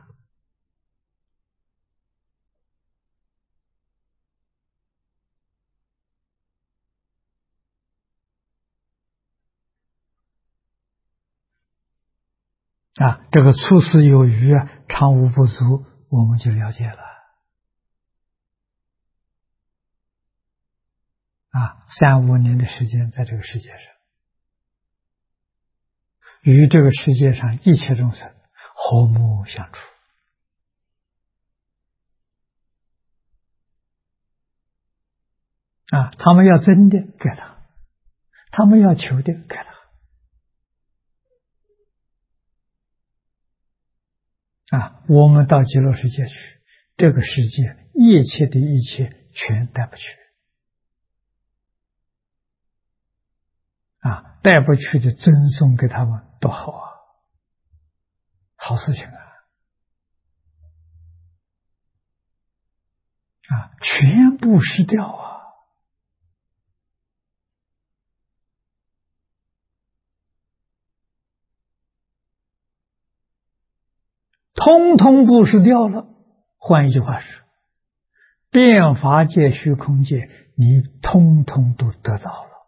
这个处事有余常无不足，我们就了解了3-5年的时间在这个世界上，与这个世界上一切众生和睦相处他们要争的给他们要求的给我们到极乐世界去，这个世界一切的一切全带不去带不去的赠送给他们多好好事情全部失掉通通布施掉了。换一句话说，变法界、虚空界，你通通都得到了。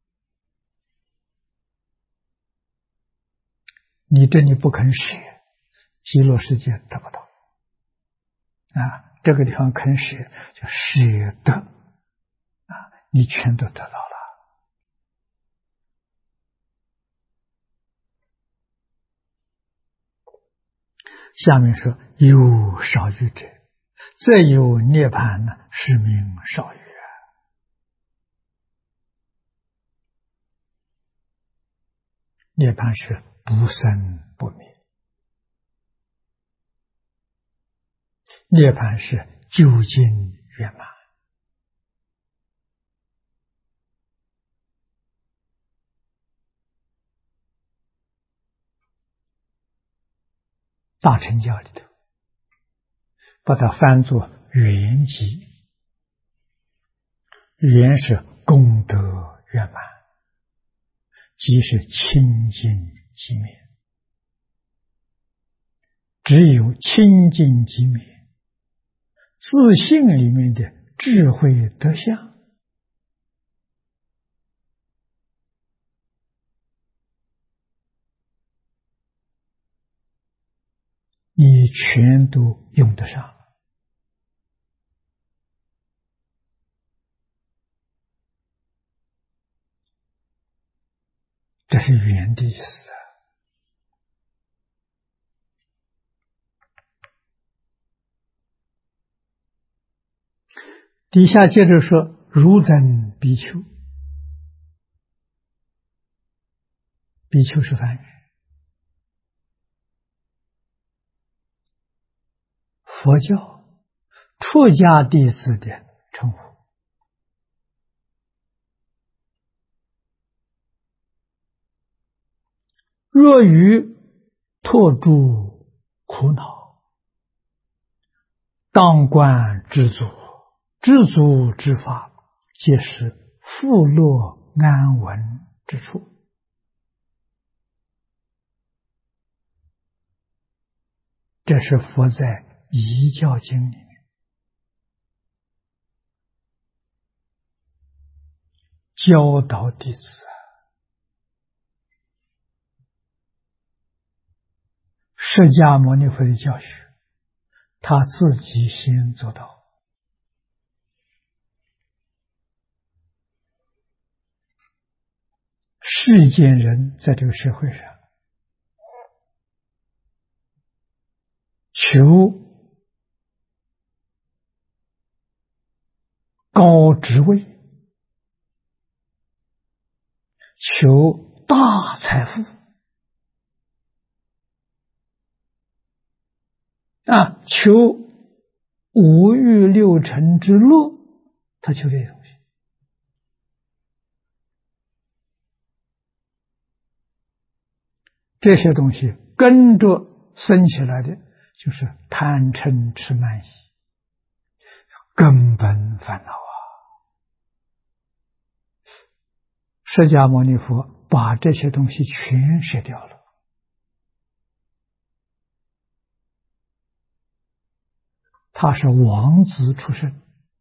你这里不肯舍，极乐世界得不到这个地方肯舍，就舍得你全都得到了下面说有少欲者，则有涅槃呢，是名少欲。涅槃是不生不灭，涅槃是究竟圆满。大乘教里头把它翻作圆寂，圆是功德圆满，即是清净寂灭。只有清净寂灭，自性里面的智慧德相，你全都用得上。这是圆的意思。底下接着说，如等比丘，比丘是梵语，佛教出家弟子的称呼。若于脱诸苦恼，当观知足，知足之法，皆是富乐安稳之处。这是佛在《遗教经》里面教导弟子，释迦牟尼佛的教学，他自己先做到。世间人在这个社会上求高职位，求大财富求五欲六尘之乐，他求这些东西。这些东西跟着生起来的就是贪嗔痴慢疑，根本烦恼。释迦牟尼佛把这些东西全舍掉了。他是王子出身，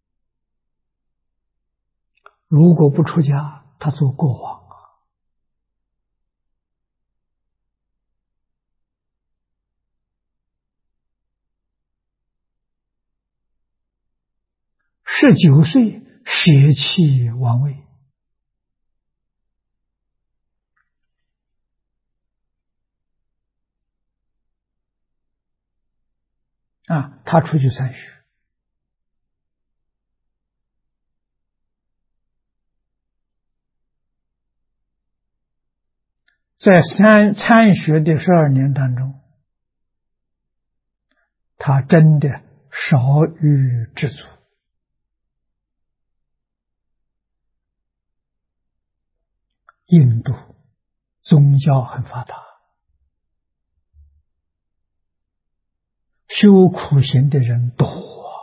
如果不出家，他做国王。19岁舍弃王位，他出去参学，在参学的12年当中，他真的少欲知足。印度宗教很发达，修苦行的人多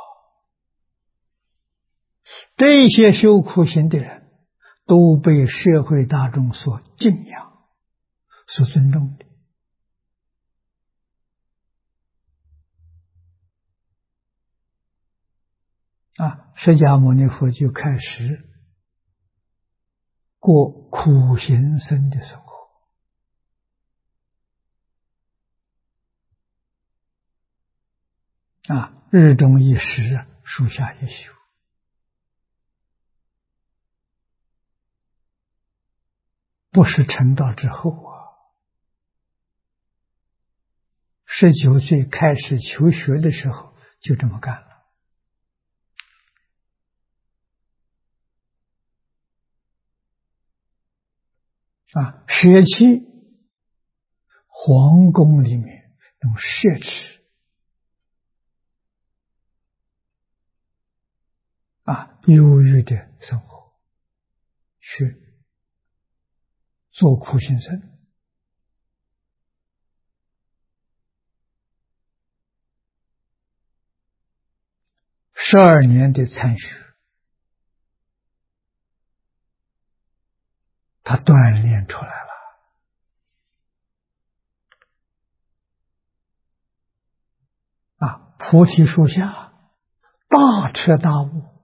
这些修苦行的人都被社会大众所敬仰、所尊重的。释迦牟尼佛就开始过苦行僧的生活。日中一时，树下一宿，不是成道之后 19岁开始求学的时候就这么干了。舍弃皇宫里面用奢侈忧郁的生活，去做苦行僧。12年的参学，他锻炼出来了。菩提树下大彻大悟，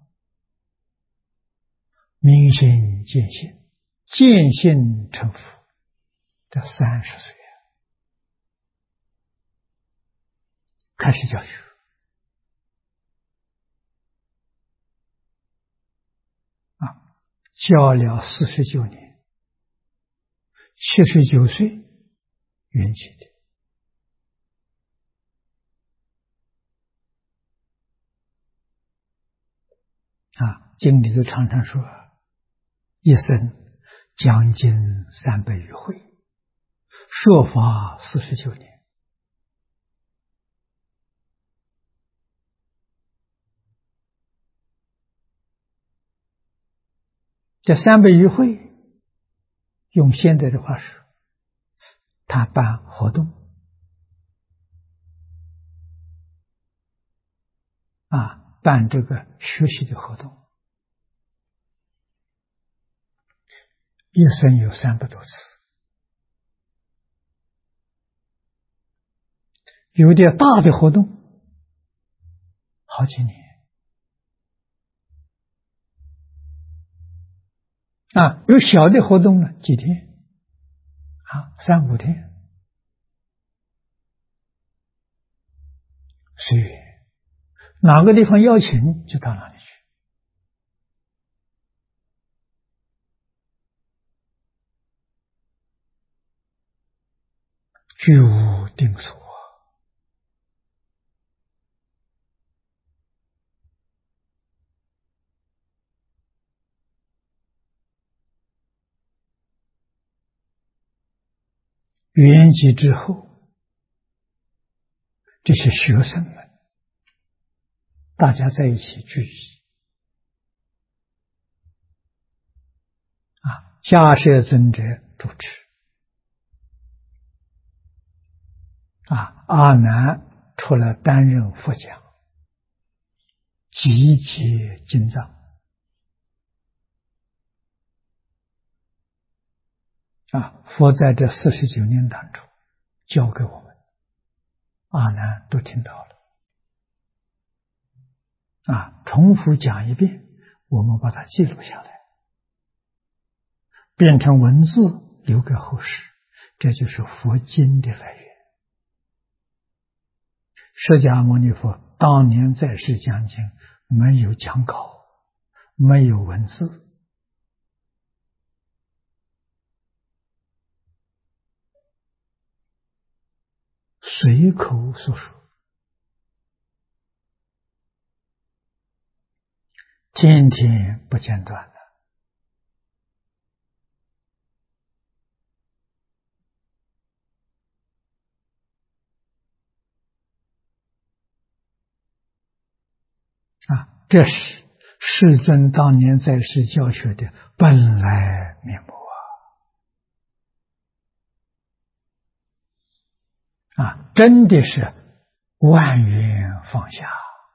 明心见性，见性成佛，这30岁开始教学。教了49年，79岁圆寂的。经里头常常说，一生将近300余会，说法49年。这300余会，用现在的话说，他办活动办这个学习的活动，一生有300多次，有点大的活动好几年有小的活动呢，几天3、5天，随缘，哪个地方邀请就到哪里去。居无定所。圆寂之后，这些学生们大家在一起聚集迦叶尊者主持阿难出来担任佛讲，集结经藏佛在这49年当中教给我们，阿难都听到了重复讲一遍，我们把它记录下来，变成文字留给后世，这就是佛经的来源。释迦牟尼佛当年在世讲经，没有讲稿，没有文字，随口所说，天天不间断的。这是世尊当年在世教学的本来面目真的是万缘放下，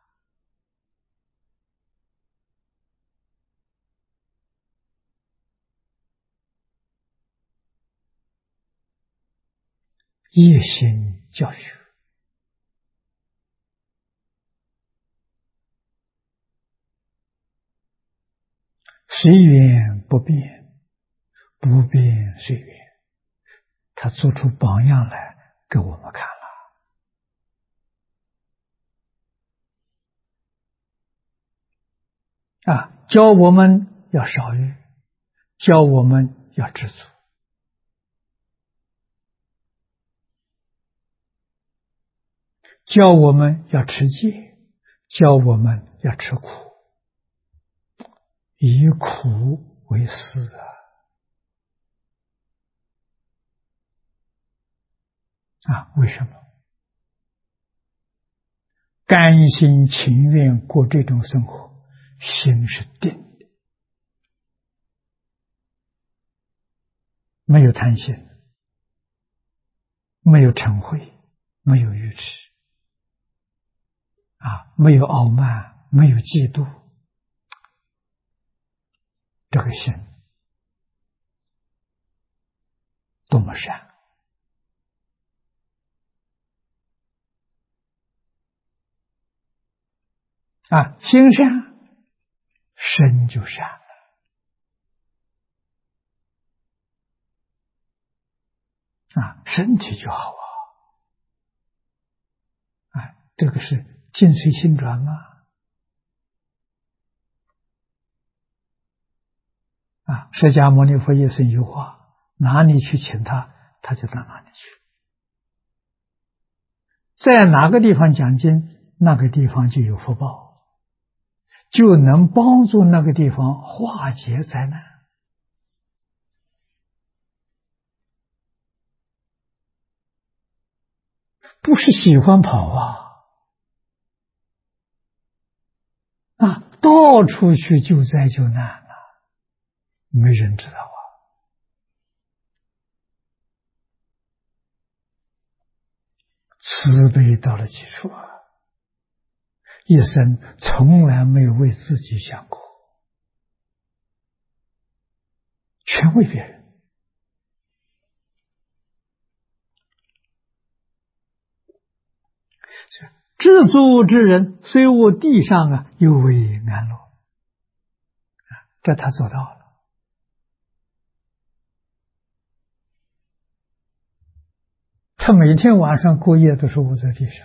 一心教学，随缘不变，不变随缘，他做出榜样来给我们看了教我们要少欲，教我们要知足教我们要持戒，教我们要吃苦，以苦为师为什么？甘心情愿过这种生活，心是定的，没有贪心，没有嗔恚，没有愚痴没有傲慢，没有嫉妒，这个心多么善心善，身就善身体就好这个是境随心转释迦牟尼佛一生一句话，哪里去请他，他就到哪里去，在哪个地方讲经，那个地方就有福报，就能帮助那个地方化解灾难。不是喜欢跑到处去救灾救难没人知道慈悲到了极处一生从来没有为自己想过，全为别人。知足之人，虽卧地上犹为安乐这他做到了。他每天晚上过夜都是卧在地上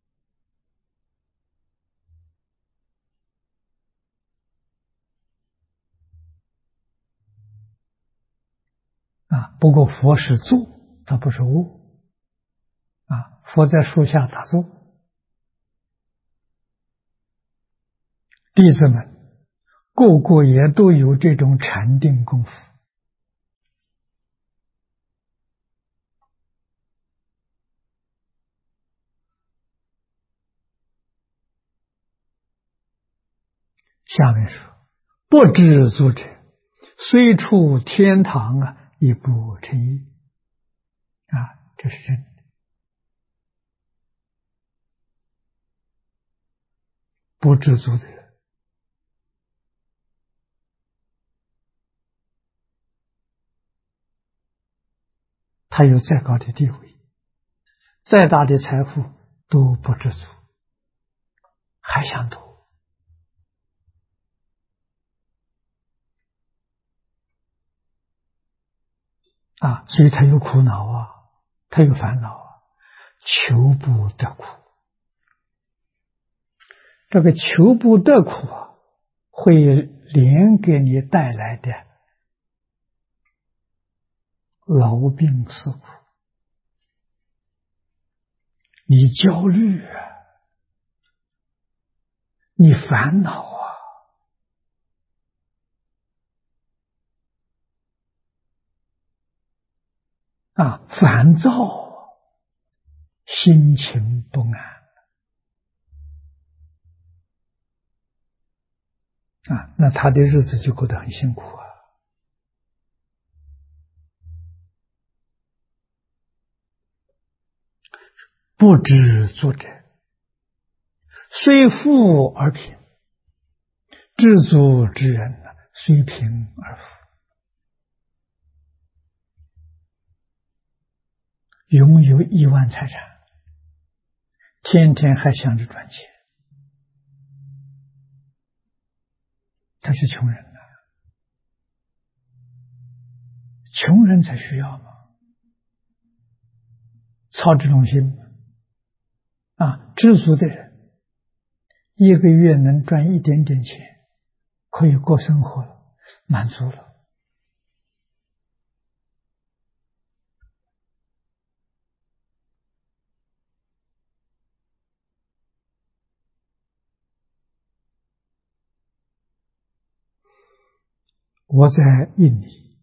不过佛是坐，他不是卧佛在树下打坐，弟子们个个也都有这种禅定功夫下面说，不知足者，虽处天堂亦不成意这是真的。不知足的人，他有再高的地位，再大的财富都不知足，还想夺所以他有苦恼他有烦恼求不得苦。这个求不得苦会连给你带来的劳病死苦，你焦虑你烦恼烦躁心情不安那他的日子就过得很辛苦不知足者，虽富而贫；知足之人虽贫而富。拥有亿万财产，天天还想着赚钱，他是穷人穷人才需要吗？操这种心知足的人一个月能赚一点点钱，可以过生活了，满足了。 我在印尼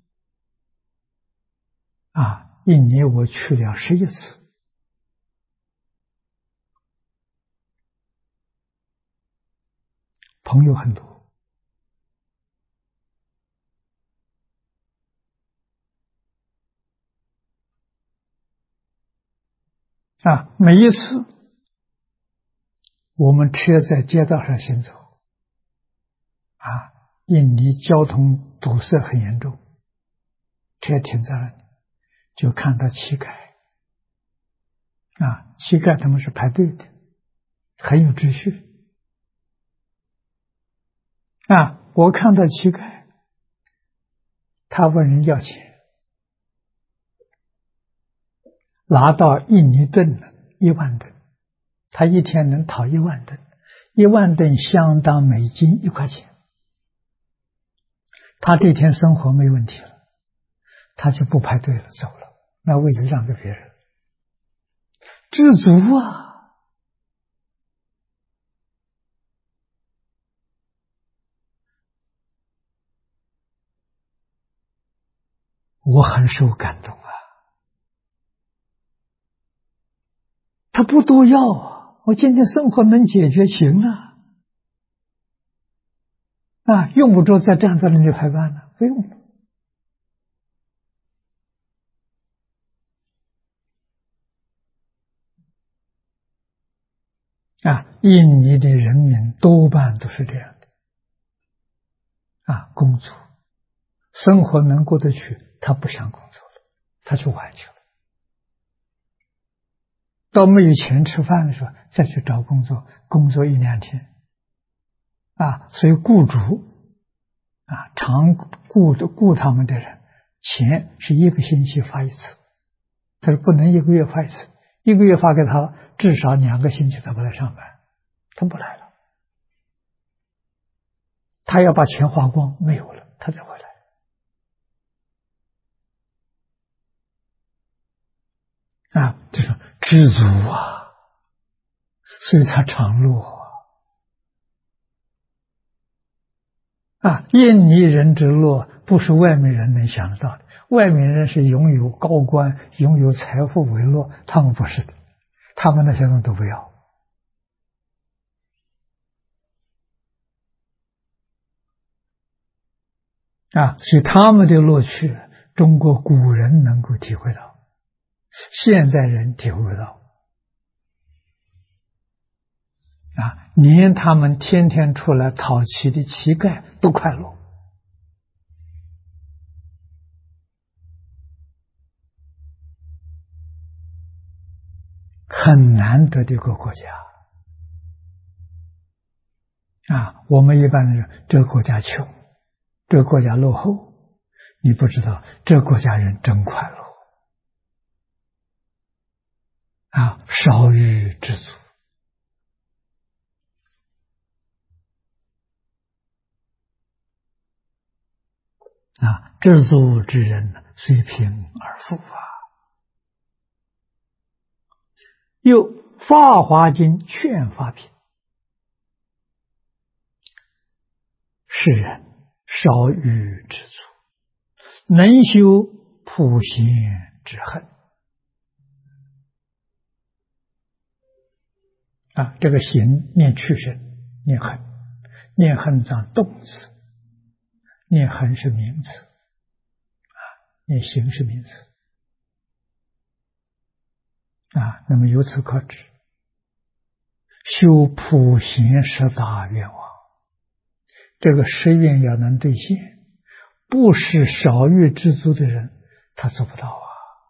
印尼我去了11次，朋友很多。每一次我们车在街道上行走，印尼交通堵塞很严重，车停在那里，就看到乞丐，乞丐他们是排队的，很有秩序。我看到乞丐，他问人要钱，拿到印尼盾1万吨，他一天能讨1万吨，1万吨相当美金1块钱。他这天生活没问题了，他就不排队了，走了，那位置让给别人，知足啊！我很受感动啊！他不多要我今天生活能解决行了，用不着再站在那里排班了，不用了。印尼的人民多半都是这样的，工作生活能过得去，他不想工作了，他去玩去了。到没有钱吃饭的时候，再去找工作，工作1、2天，所以雇主常雇他们的人，钱是1个星期发一次，他说不能1个月发一次，1个月发给他，至少2个星期他不来上班，他不来了，他要把钱花光没有了，他才回来。这是知足啊，所以他常乐印尼人之乐不是外面人能想得到的，外面人是拥有高官、拥有财富为乐，他们不是的，他们那些人都不要。所以他们的乐趣，中国古人能够体会到，现在人体会不到。连他们天天出来讨乞的乞丐都快乐。很难得的一个国家我们一般人这个国家穷，这个国家落后，你不知道这个国家人真快乐少欲知足知足之人虽贫而富又法华经劝发品，世人少欲知足，能修普贤之恨这个行念去身，念恨，念恨藏动词，念恨是名词念行是名词那么由此可知，修普贤10大愿望，这个10愿要能兑现，不是少欲知足的人他做不到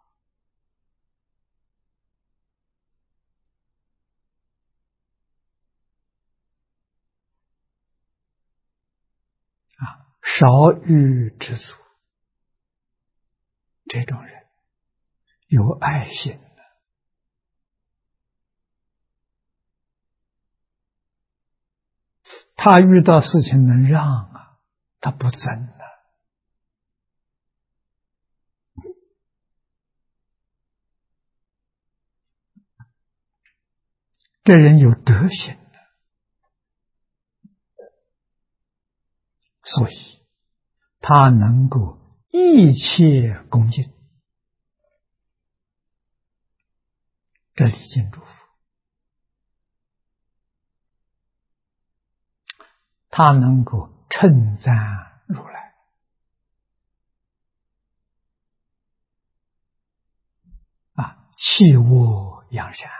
少欲知足，这种人有爱心的，他遇到事情能让他不争这人有德行所以他能够一切恭敬，这礼敬祝福。他能够称赞如来，弃恶扬善。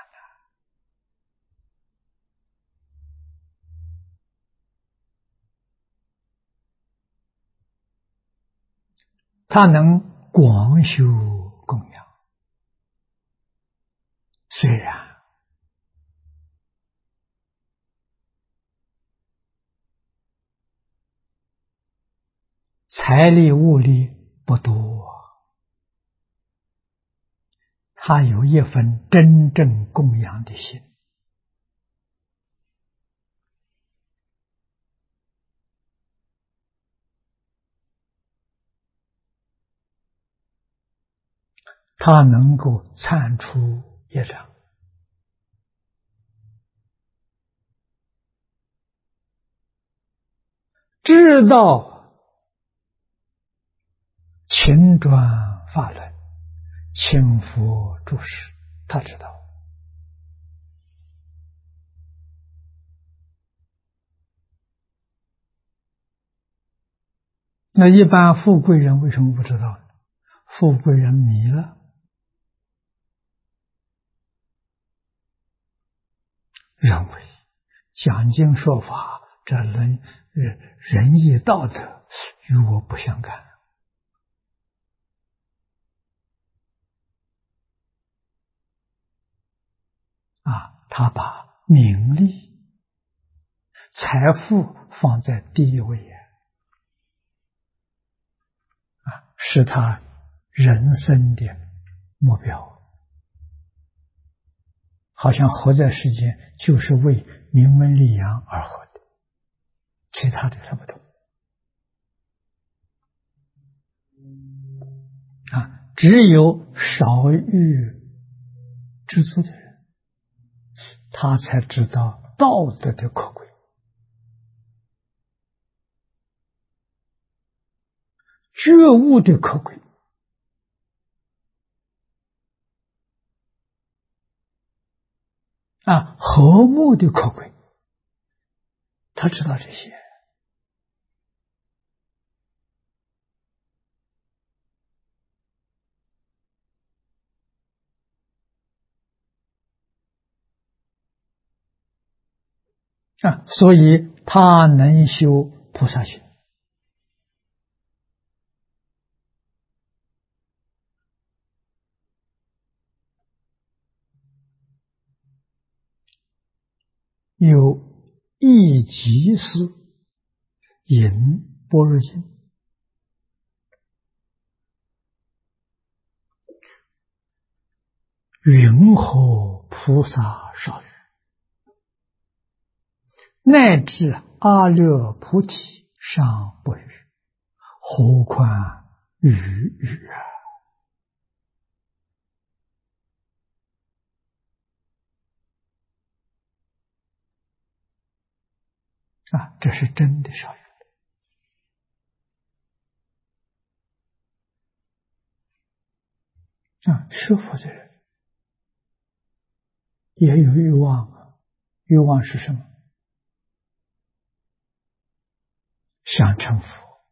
他能广修供养，虽然财力物力不多，他有一份真正供养的心。他能够铲除业障，知道勤转法轮，勤佛注释，他知道。那一般富贵人为什么不知道呢？富贵人迷了，认为讲经说法这仁义道德与我不相干他把名利财富放在第一位是他人生的目标，好像活在世间就是为名闻利养而活的，其他的他不懂只有少欲知足的人，他才知道道德的可贵，觉悟的可贵和睦的可贵，他知道这些所以他能修菩萨行。有一即是引般若经，云何菩萨少语，乃至阿耨菩提尚不语，何况语语这是真的少语学佛的人也有欲望欲望是什么？想成佛。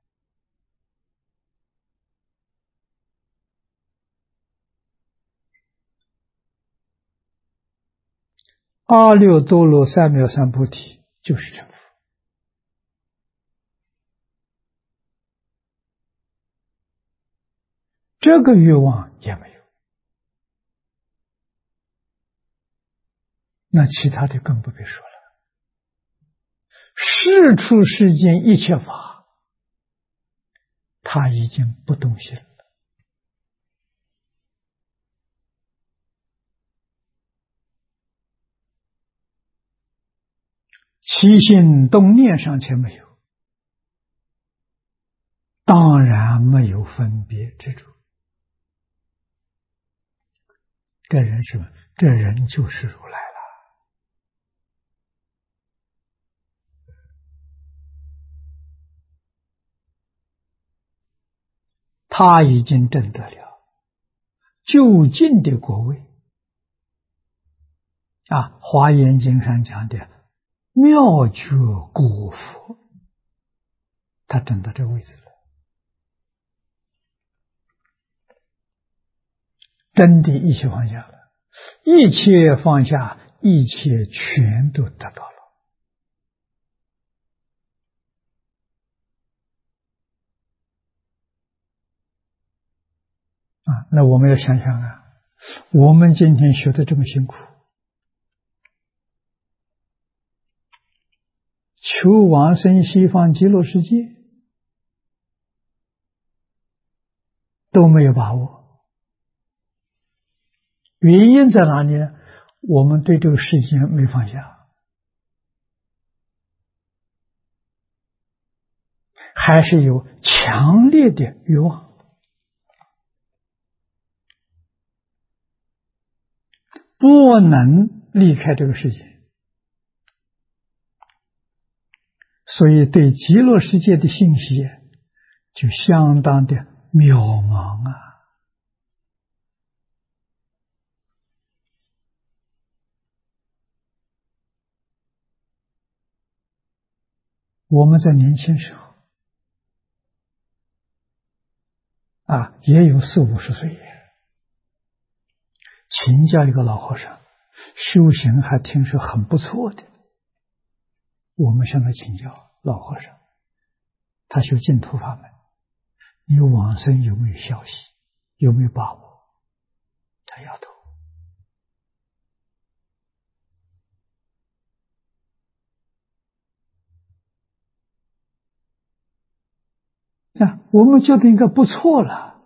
阿耨多罗三藐三菩提就是成佛。这个欲望也没有，那其他的更不必说了。事出世间一切法，他已经不动心了。起心动念尚且没有，当然没有分别执着。这人是什么？这人就是如来了。 他已经证得了究竟的果位啊，华严经上讲的妙觉果佛，他证到这个位置了，真的一切放下了，一切放下，一切全都得到了啊！那我们要想想啊，我们今天学的这么辛苦，求往生西方极乐世界都没有把握，原因在哪里呢？我们对这个世界没放下，还是有强烈的欲望，不能离开这个世界，所以对极乐世界的信息就相当的渺茫啊！我们在年轻时候也有40-50岁，请教一个老和尚，修行还听说很不错的。我们向他请教，老和尚，他修净土法门，你往生有没有消息？有没有把握？他摇头。我们觉得应该不错了。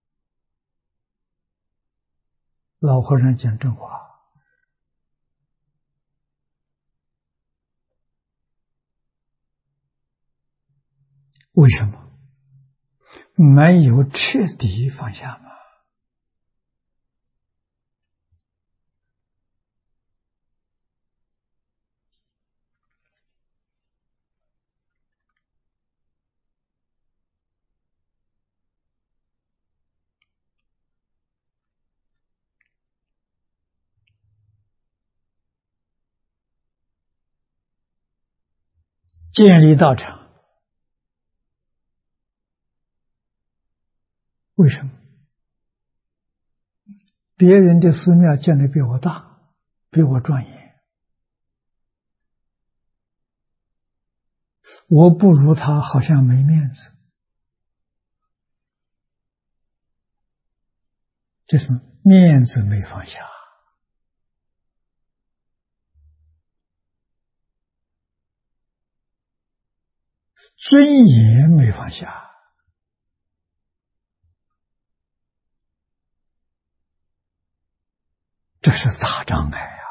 老和尚讲真话，为什么？没有彻底放下嘛。建立道场，为什么？别人的寺庙建得比我大，比我庄严，我不如他，好像没面子。这是面子没放下，尊严没放下，这是大障碍啊！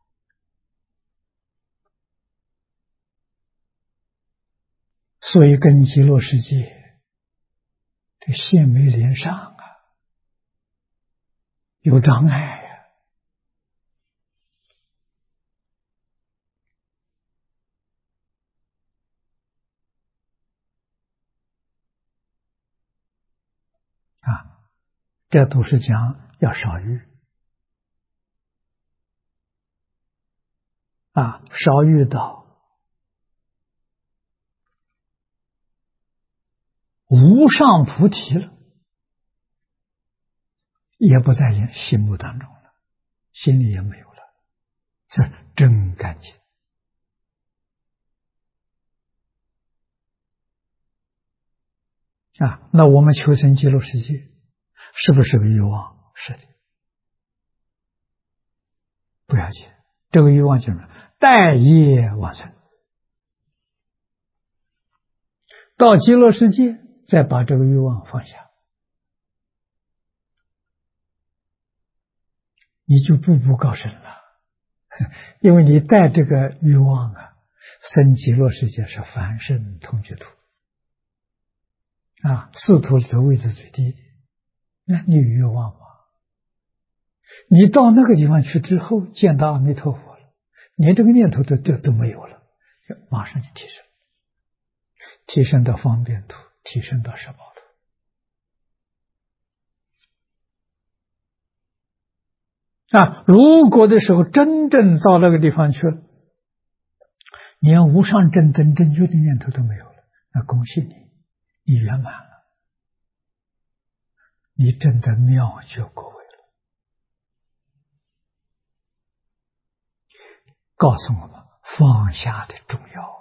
所以跟极乐世界这线没连上啊，有障碍这都是讲要少欲少遇到无上菩提了，也不在心目当中了，心里也没有了，这真干净那我们求生极乐世界是不是个欲望？是的，不要紧，这个欲望就是待业往生，到极乐世界再把这个欲望放下，你就步步高升了。因为你带这个欲望生极乐世界是凡圣同居土四土里头位置最低的，那你有欲望吗？你到那个地方去之后，见到阿弥陀佛了，连这个念头都没有了，马上就提升，提升到方便土，提升到十宝土如果的时候真正到那个地方去了，连无上正等正觉的念头都没有了，那恭喜你，你圆满了，你真的妙觉果位了。告诉我们放下的重要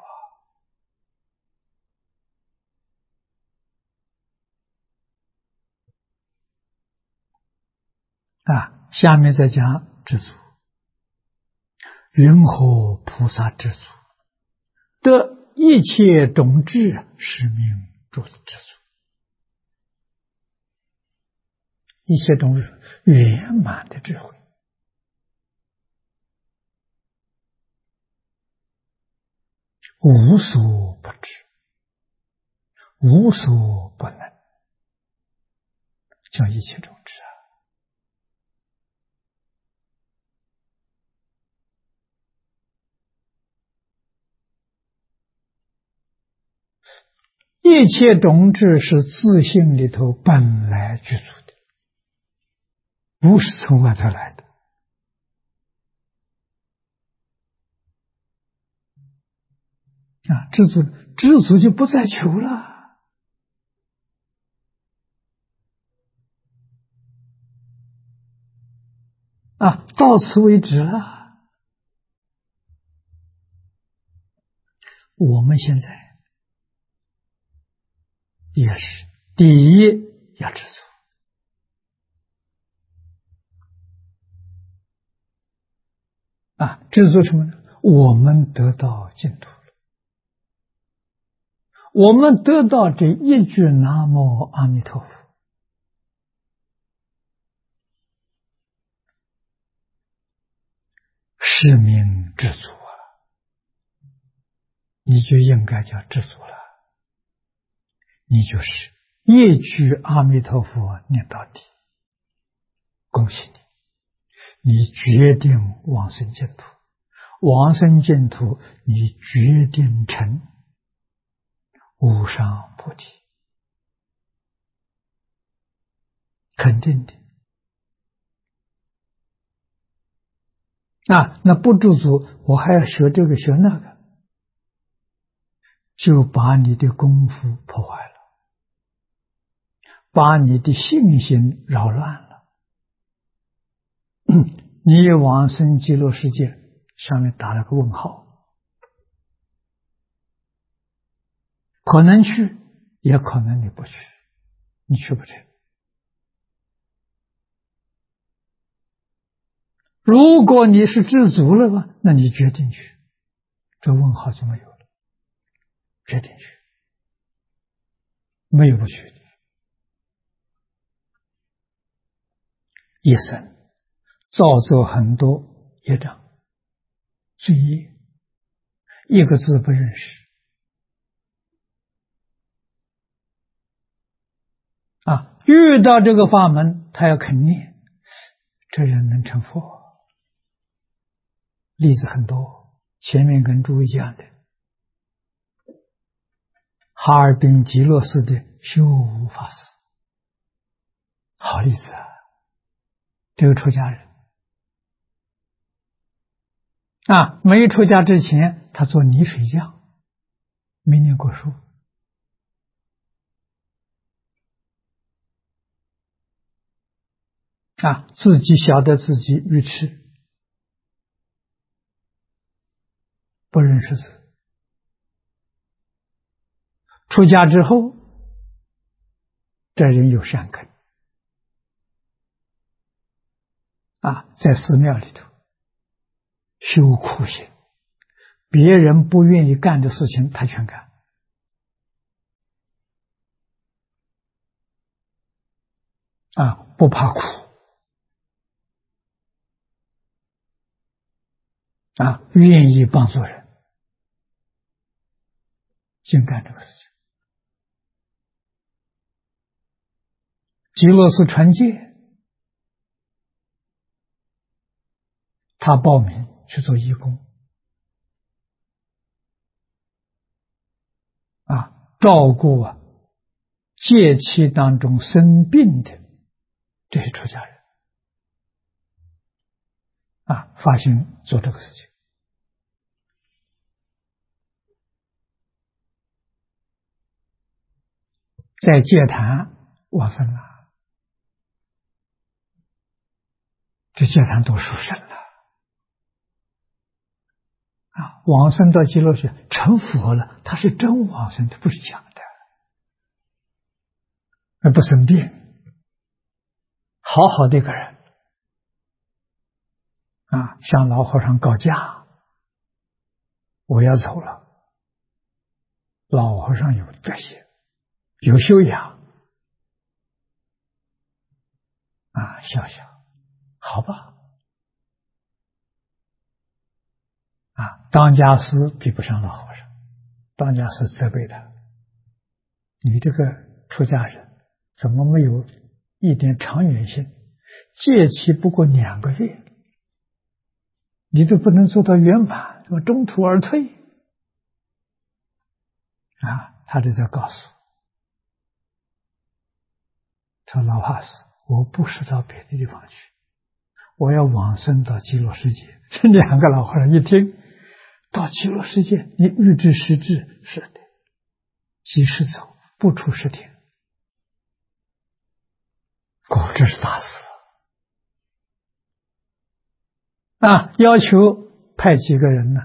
下面再讲知足，云何菩萨知足？得一切种智，是名知足。一切种智，圆满的智慧，无所不知，无所不能，叫一切种智一切种智是自性里头本来具足的，不是从外头来的。知足就不再求了。到此为止了。我们现在也是，第一要知足。知足什么呢？我们得到净土了，我们得到这一句南无阿弥陀佛，是名知足你就应该叫知足了。你就是一句阿弥陀佛念到底，恭喜你，你决定往生净土，往生净土你决定成无上菩提，肯定的。那不知足，我还要学这个学那个，就把你的功夫破坏了，把你的信心扰乱了。你往生极乐世界上面打了个问号，可能去，也可能你不去，你去不成。如果你是知足了吧，那你决定去，这问号就没有了，决定去，没有不去的。一生造作很多业障罪业，一个字不认识遇到这个法门他要肯念，这人能成佛。例子很多，前面跟诸位讲的哈尔滨极乐寺的修无法师，好例子这个出家人没出家之前他做泥水匠，没念过书，自己晓得自己愚痴，不认识字。出家之后，这人有善根在寺庙里头修苦行，别人不愿意干的事情他全干不怕苦愿意帮助人，净干这个事情。极乐寺传戒，他报名去做义工照顾戒期当中生病的这些出家人发心做这个事情。在戒坛往生了，这戒坛都殊胜了往生到极乐去成佛了，他是真往生，他不是假的，而不生病，好好的一个人向老和尚告假，我要走了。老和尚有德行，有修养笑笑，好吧当家师比不上老和尚，当家师责备他，你这个出家人怎么没有一点长远性？戒期不过2个月，你都不能做到圆满，怎么中途而退他就在告诉他说，老法师，我不是到别的地方去，我要往生到极乐世界。这2个老和尚一听，到极乐世界，你预知时至，是的，即时走，不出10天。这是大事要求派几个人呢，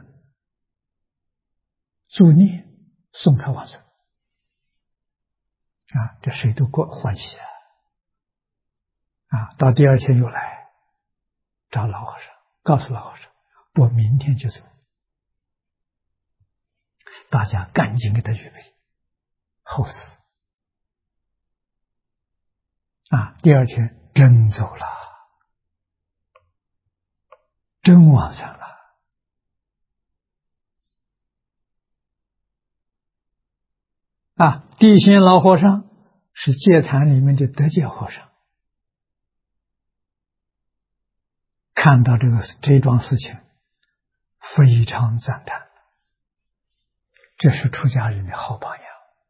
助念送他往生这谁都欢喜到第2天又来找老和尚，告诉老和尚，我明天就走。大家赶紧给他预备后事第2天真走了，真往生了地仙老和尚是戒坛里面的得戒和尚，看到这桩事情非常赞叹，这是出家人的好榜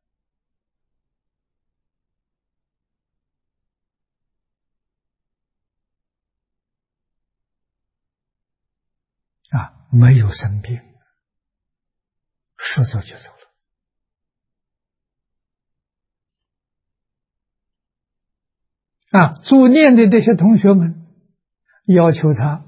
样没有生病，说走就走了助念的这些同学们要求他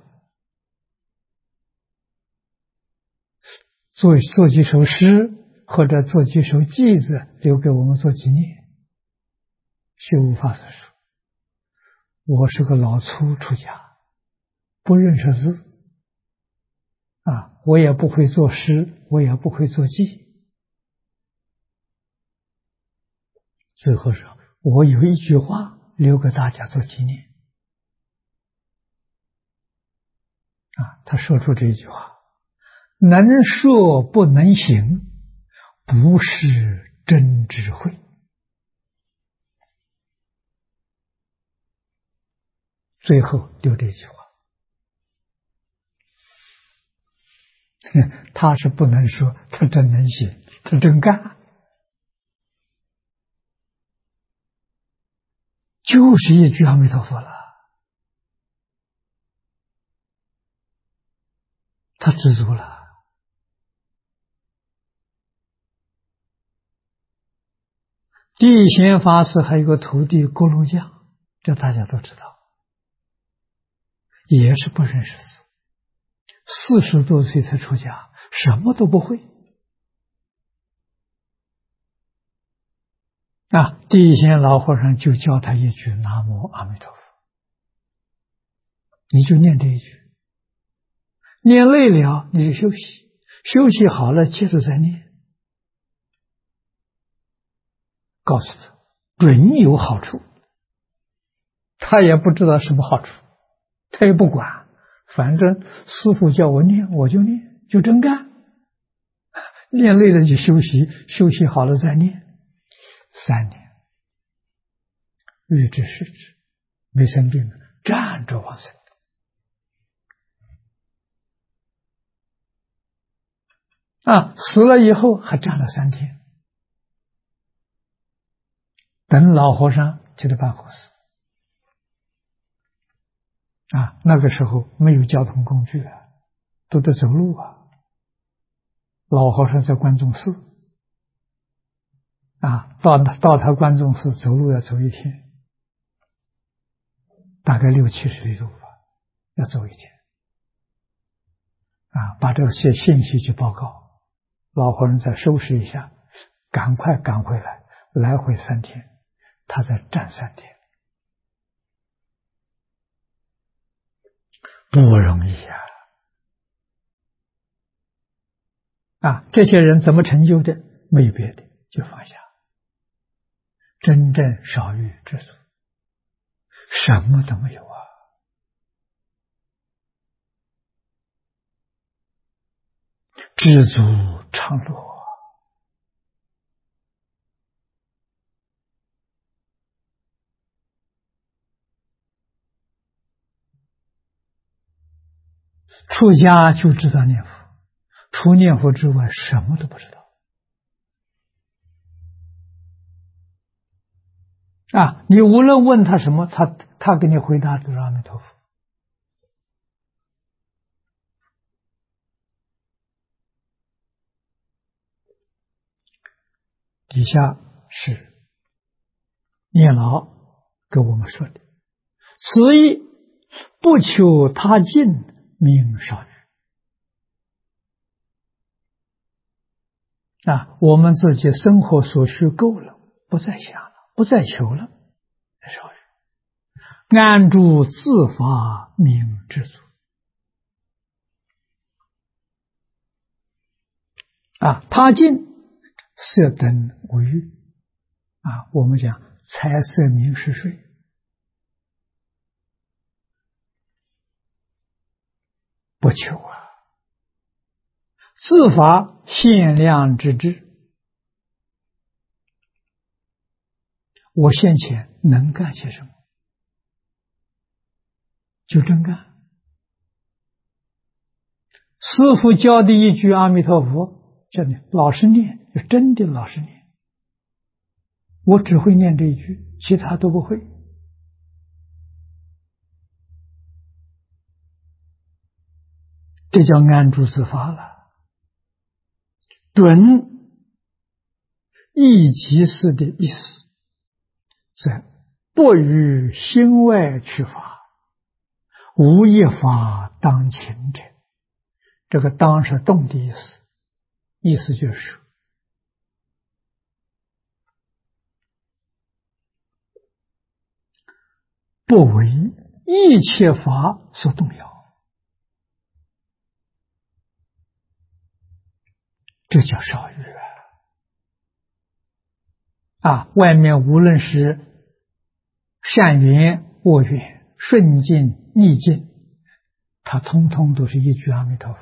做几首诗或者做几首偈子留给我们做纪念。虚无法师说，我是个老粗出家，不认识字我也不会作诗，我也不会作偈。最后说，我有一句话留给大家做纪念他说出这一句话，能说不能行，不是真智慧。最后留这句话，他是不能说，他真能行，他真干，就是一句阿弥陀佛了。他知足了。地贤法师还有个徒弟锅炉匠，这大家都知道，也是不认识字，40多岁才出家，什么都不会地贤老和尚就教他一句南无阿弥陀佛，你就念这一句，念累了你就休息，休息好了接着再念，告诉他准有好处。他也不知道什么好处，他也不管，反正师父叫我念我就念，就真干，念累了就休息，休息好了再念，3年预知时至，没生病了，站着往生死了以后还站了3天，等老和尚替他办后事那个时候没有交通工具都得走路老和尚在关中寺到他关中寺走路要走一天，大概60-70里路要走一天把这些信息去报告，老和尚再收拾一下，赶快赶回来，来回3天，他再站3天，不容易这些人怎么成就的？没有别的，就放下，真正少欲知足，什么都没有知足常乐出家就知道念佛，除念佛之外什么都不知道你无论问他什么，他给你回答就是阿弥陀佛。底下是念老给我们说的，此意不求他境，名少欲我们自己生活所需够了，不再想了，不再求了，少欲安住自法，名知足他境色等无欲我们讲财色名食睡不求自法限量之智，我现前能干些什么就真干。师父教的一句阿弥陀佛，叫你老实念，就真的老实念。我只会念这一句，其他都不会。这叫安住自法了。准一即是的意思，在不与心外取法，无一法当勤者。这个当是动的意思，意思就是不为一切法所动摇，这叫少欲外面无论是善缘恶缘，顺境逆境，它通通都是一句阿弥陀佛，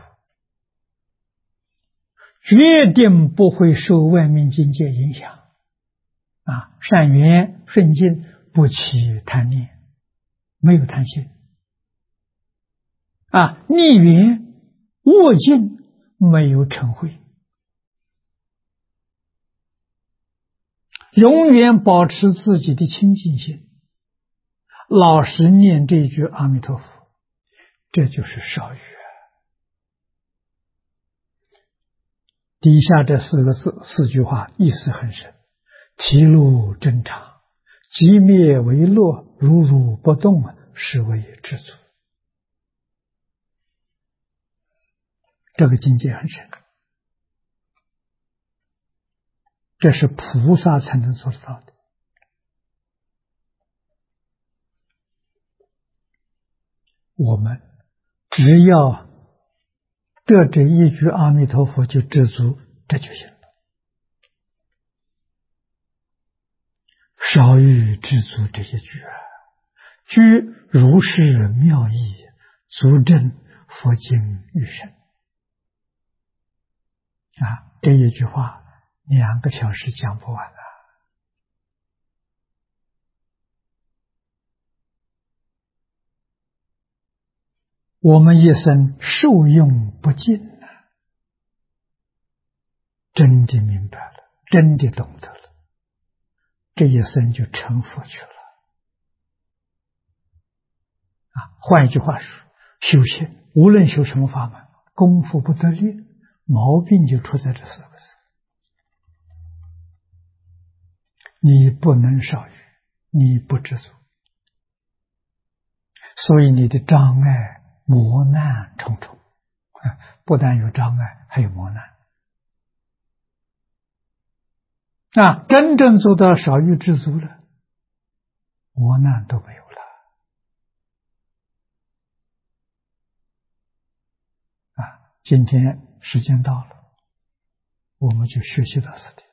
决定不会受外面境界影响善缘顺境不起贪念，没有贪心逆缘恶境没有嗔恚，永远保持自己的清净心，老实念这句阿弥陀佛，这就是少欲底下这4句话意思很深，体露真常，即灭为乐，如如不动，是为知足。这个境界很深，这是菩萨才能做得到的。我们只要得这一句阿弥陀佛就知足，这就行了。少欲知足这一句居如是妙义，足证佛经于身这一句话2个小时讲不完我们一生受用不尽真的明白了，真的懂得了，这一生就成佛去了换一句话说，修行无论修什么法门，功夫不得力，毛病就出在这4个字。你不能少欲，你不知足，所以你的障碍磨难重重，不但有障碍，还有磨难。真正做到少欲知足了，磨难都没有了。今天时间到了，我们就学习到此地。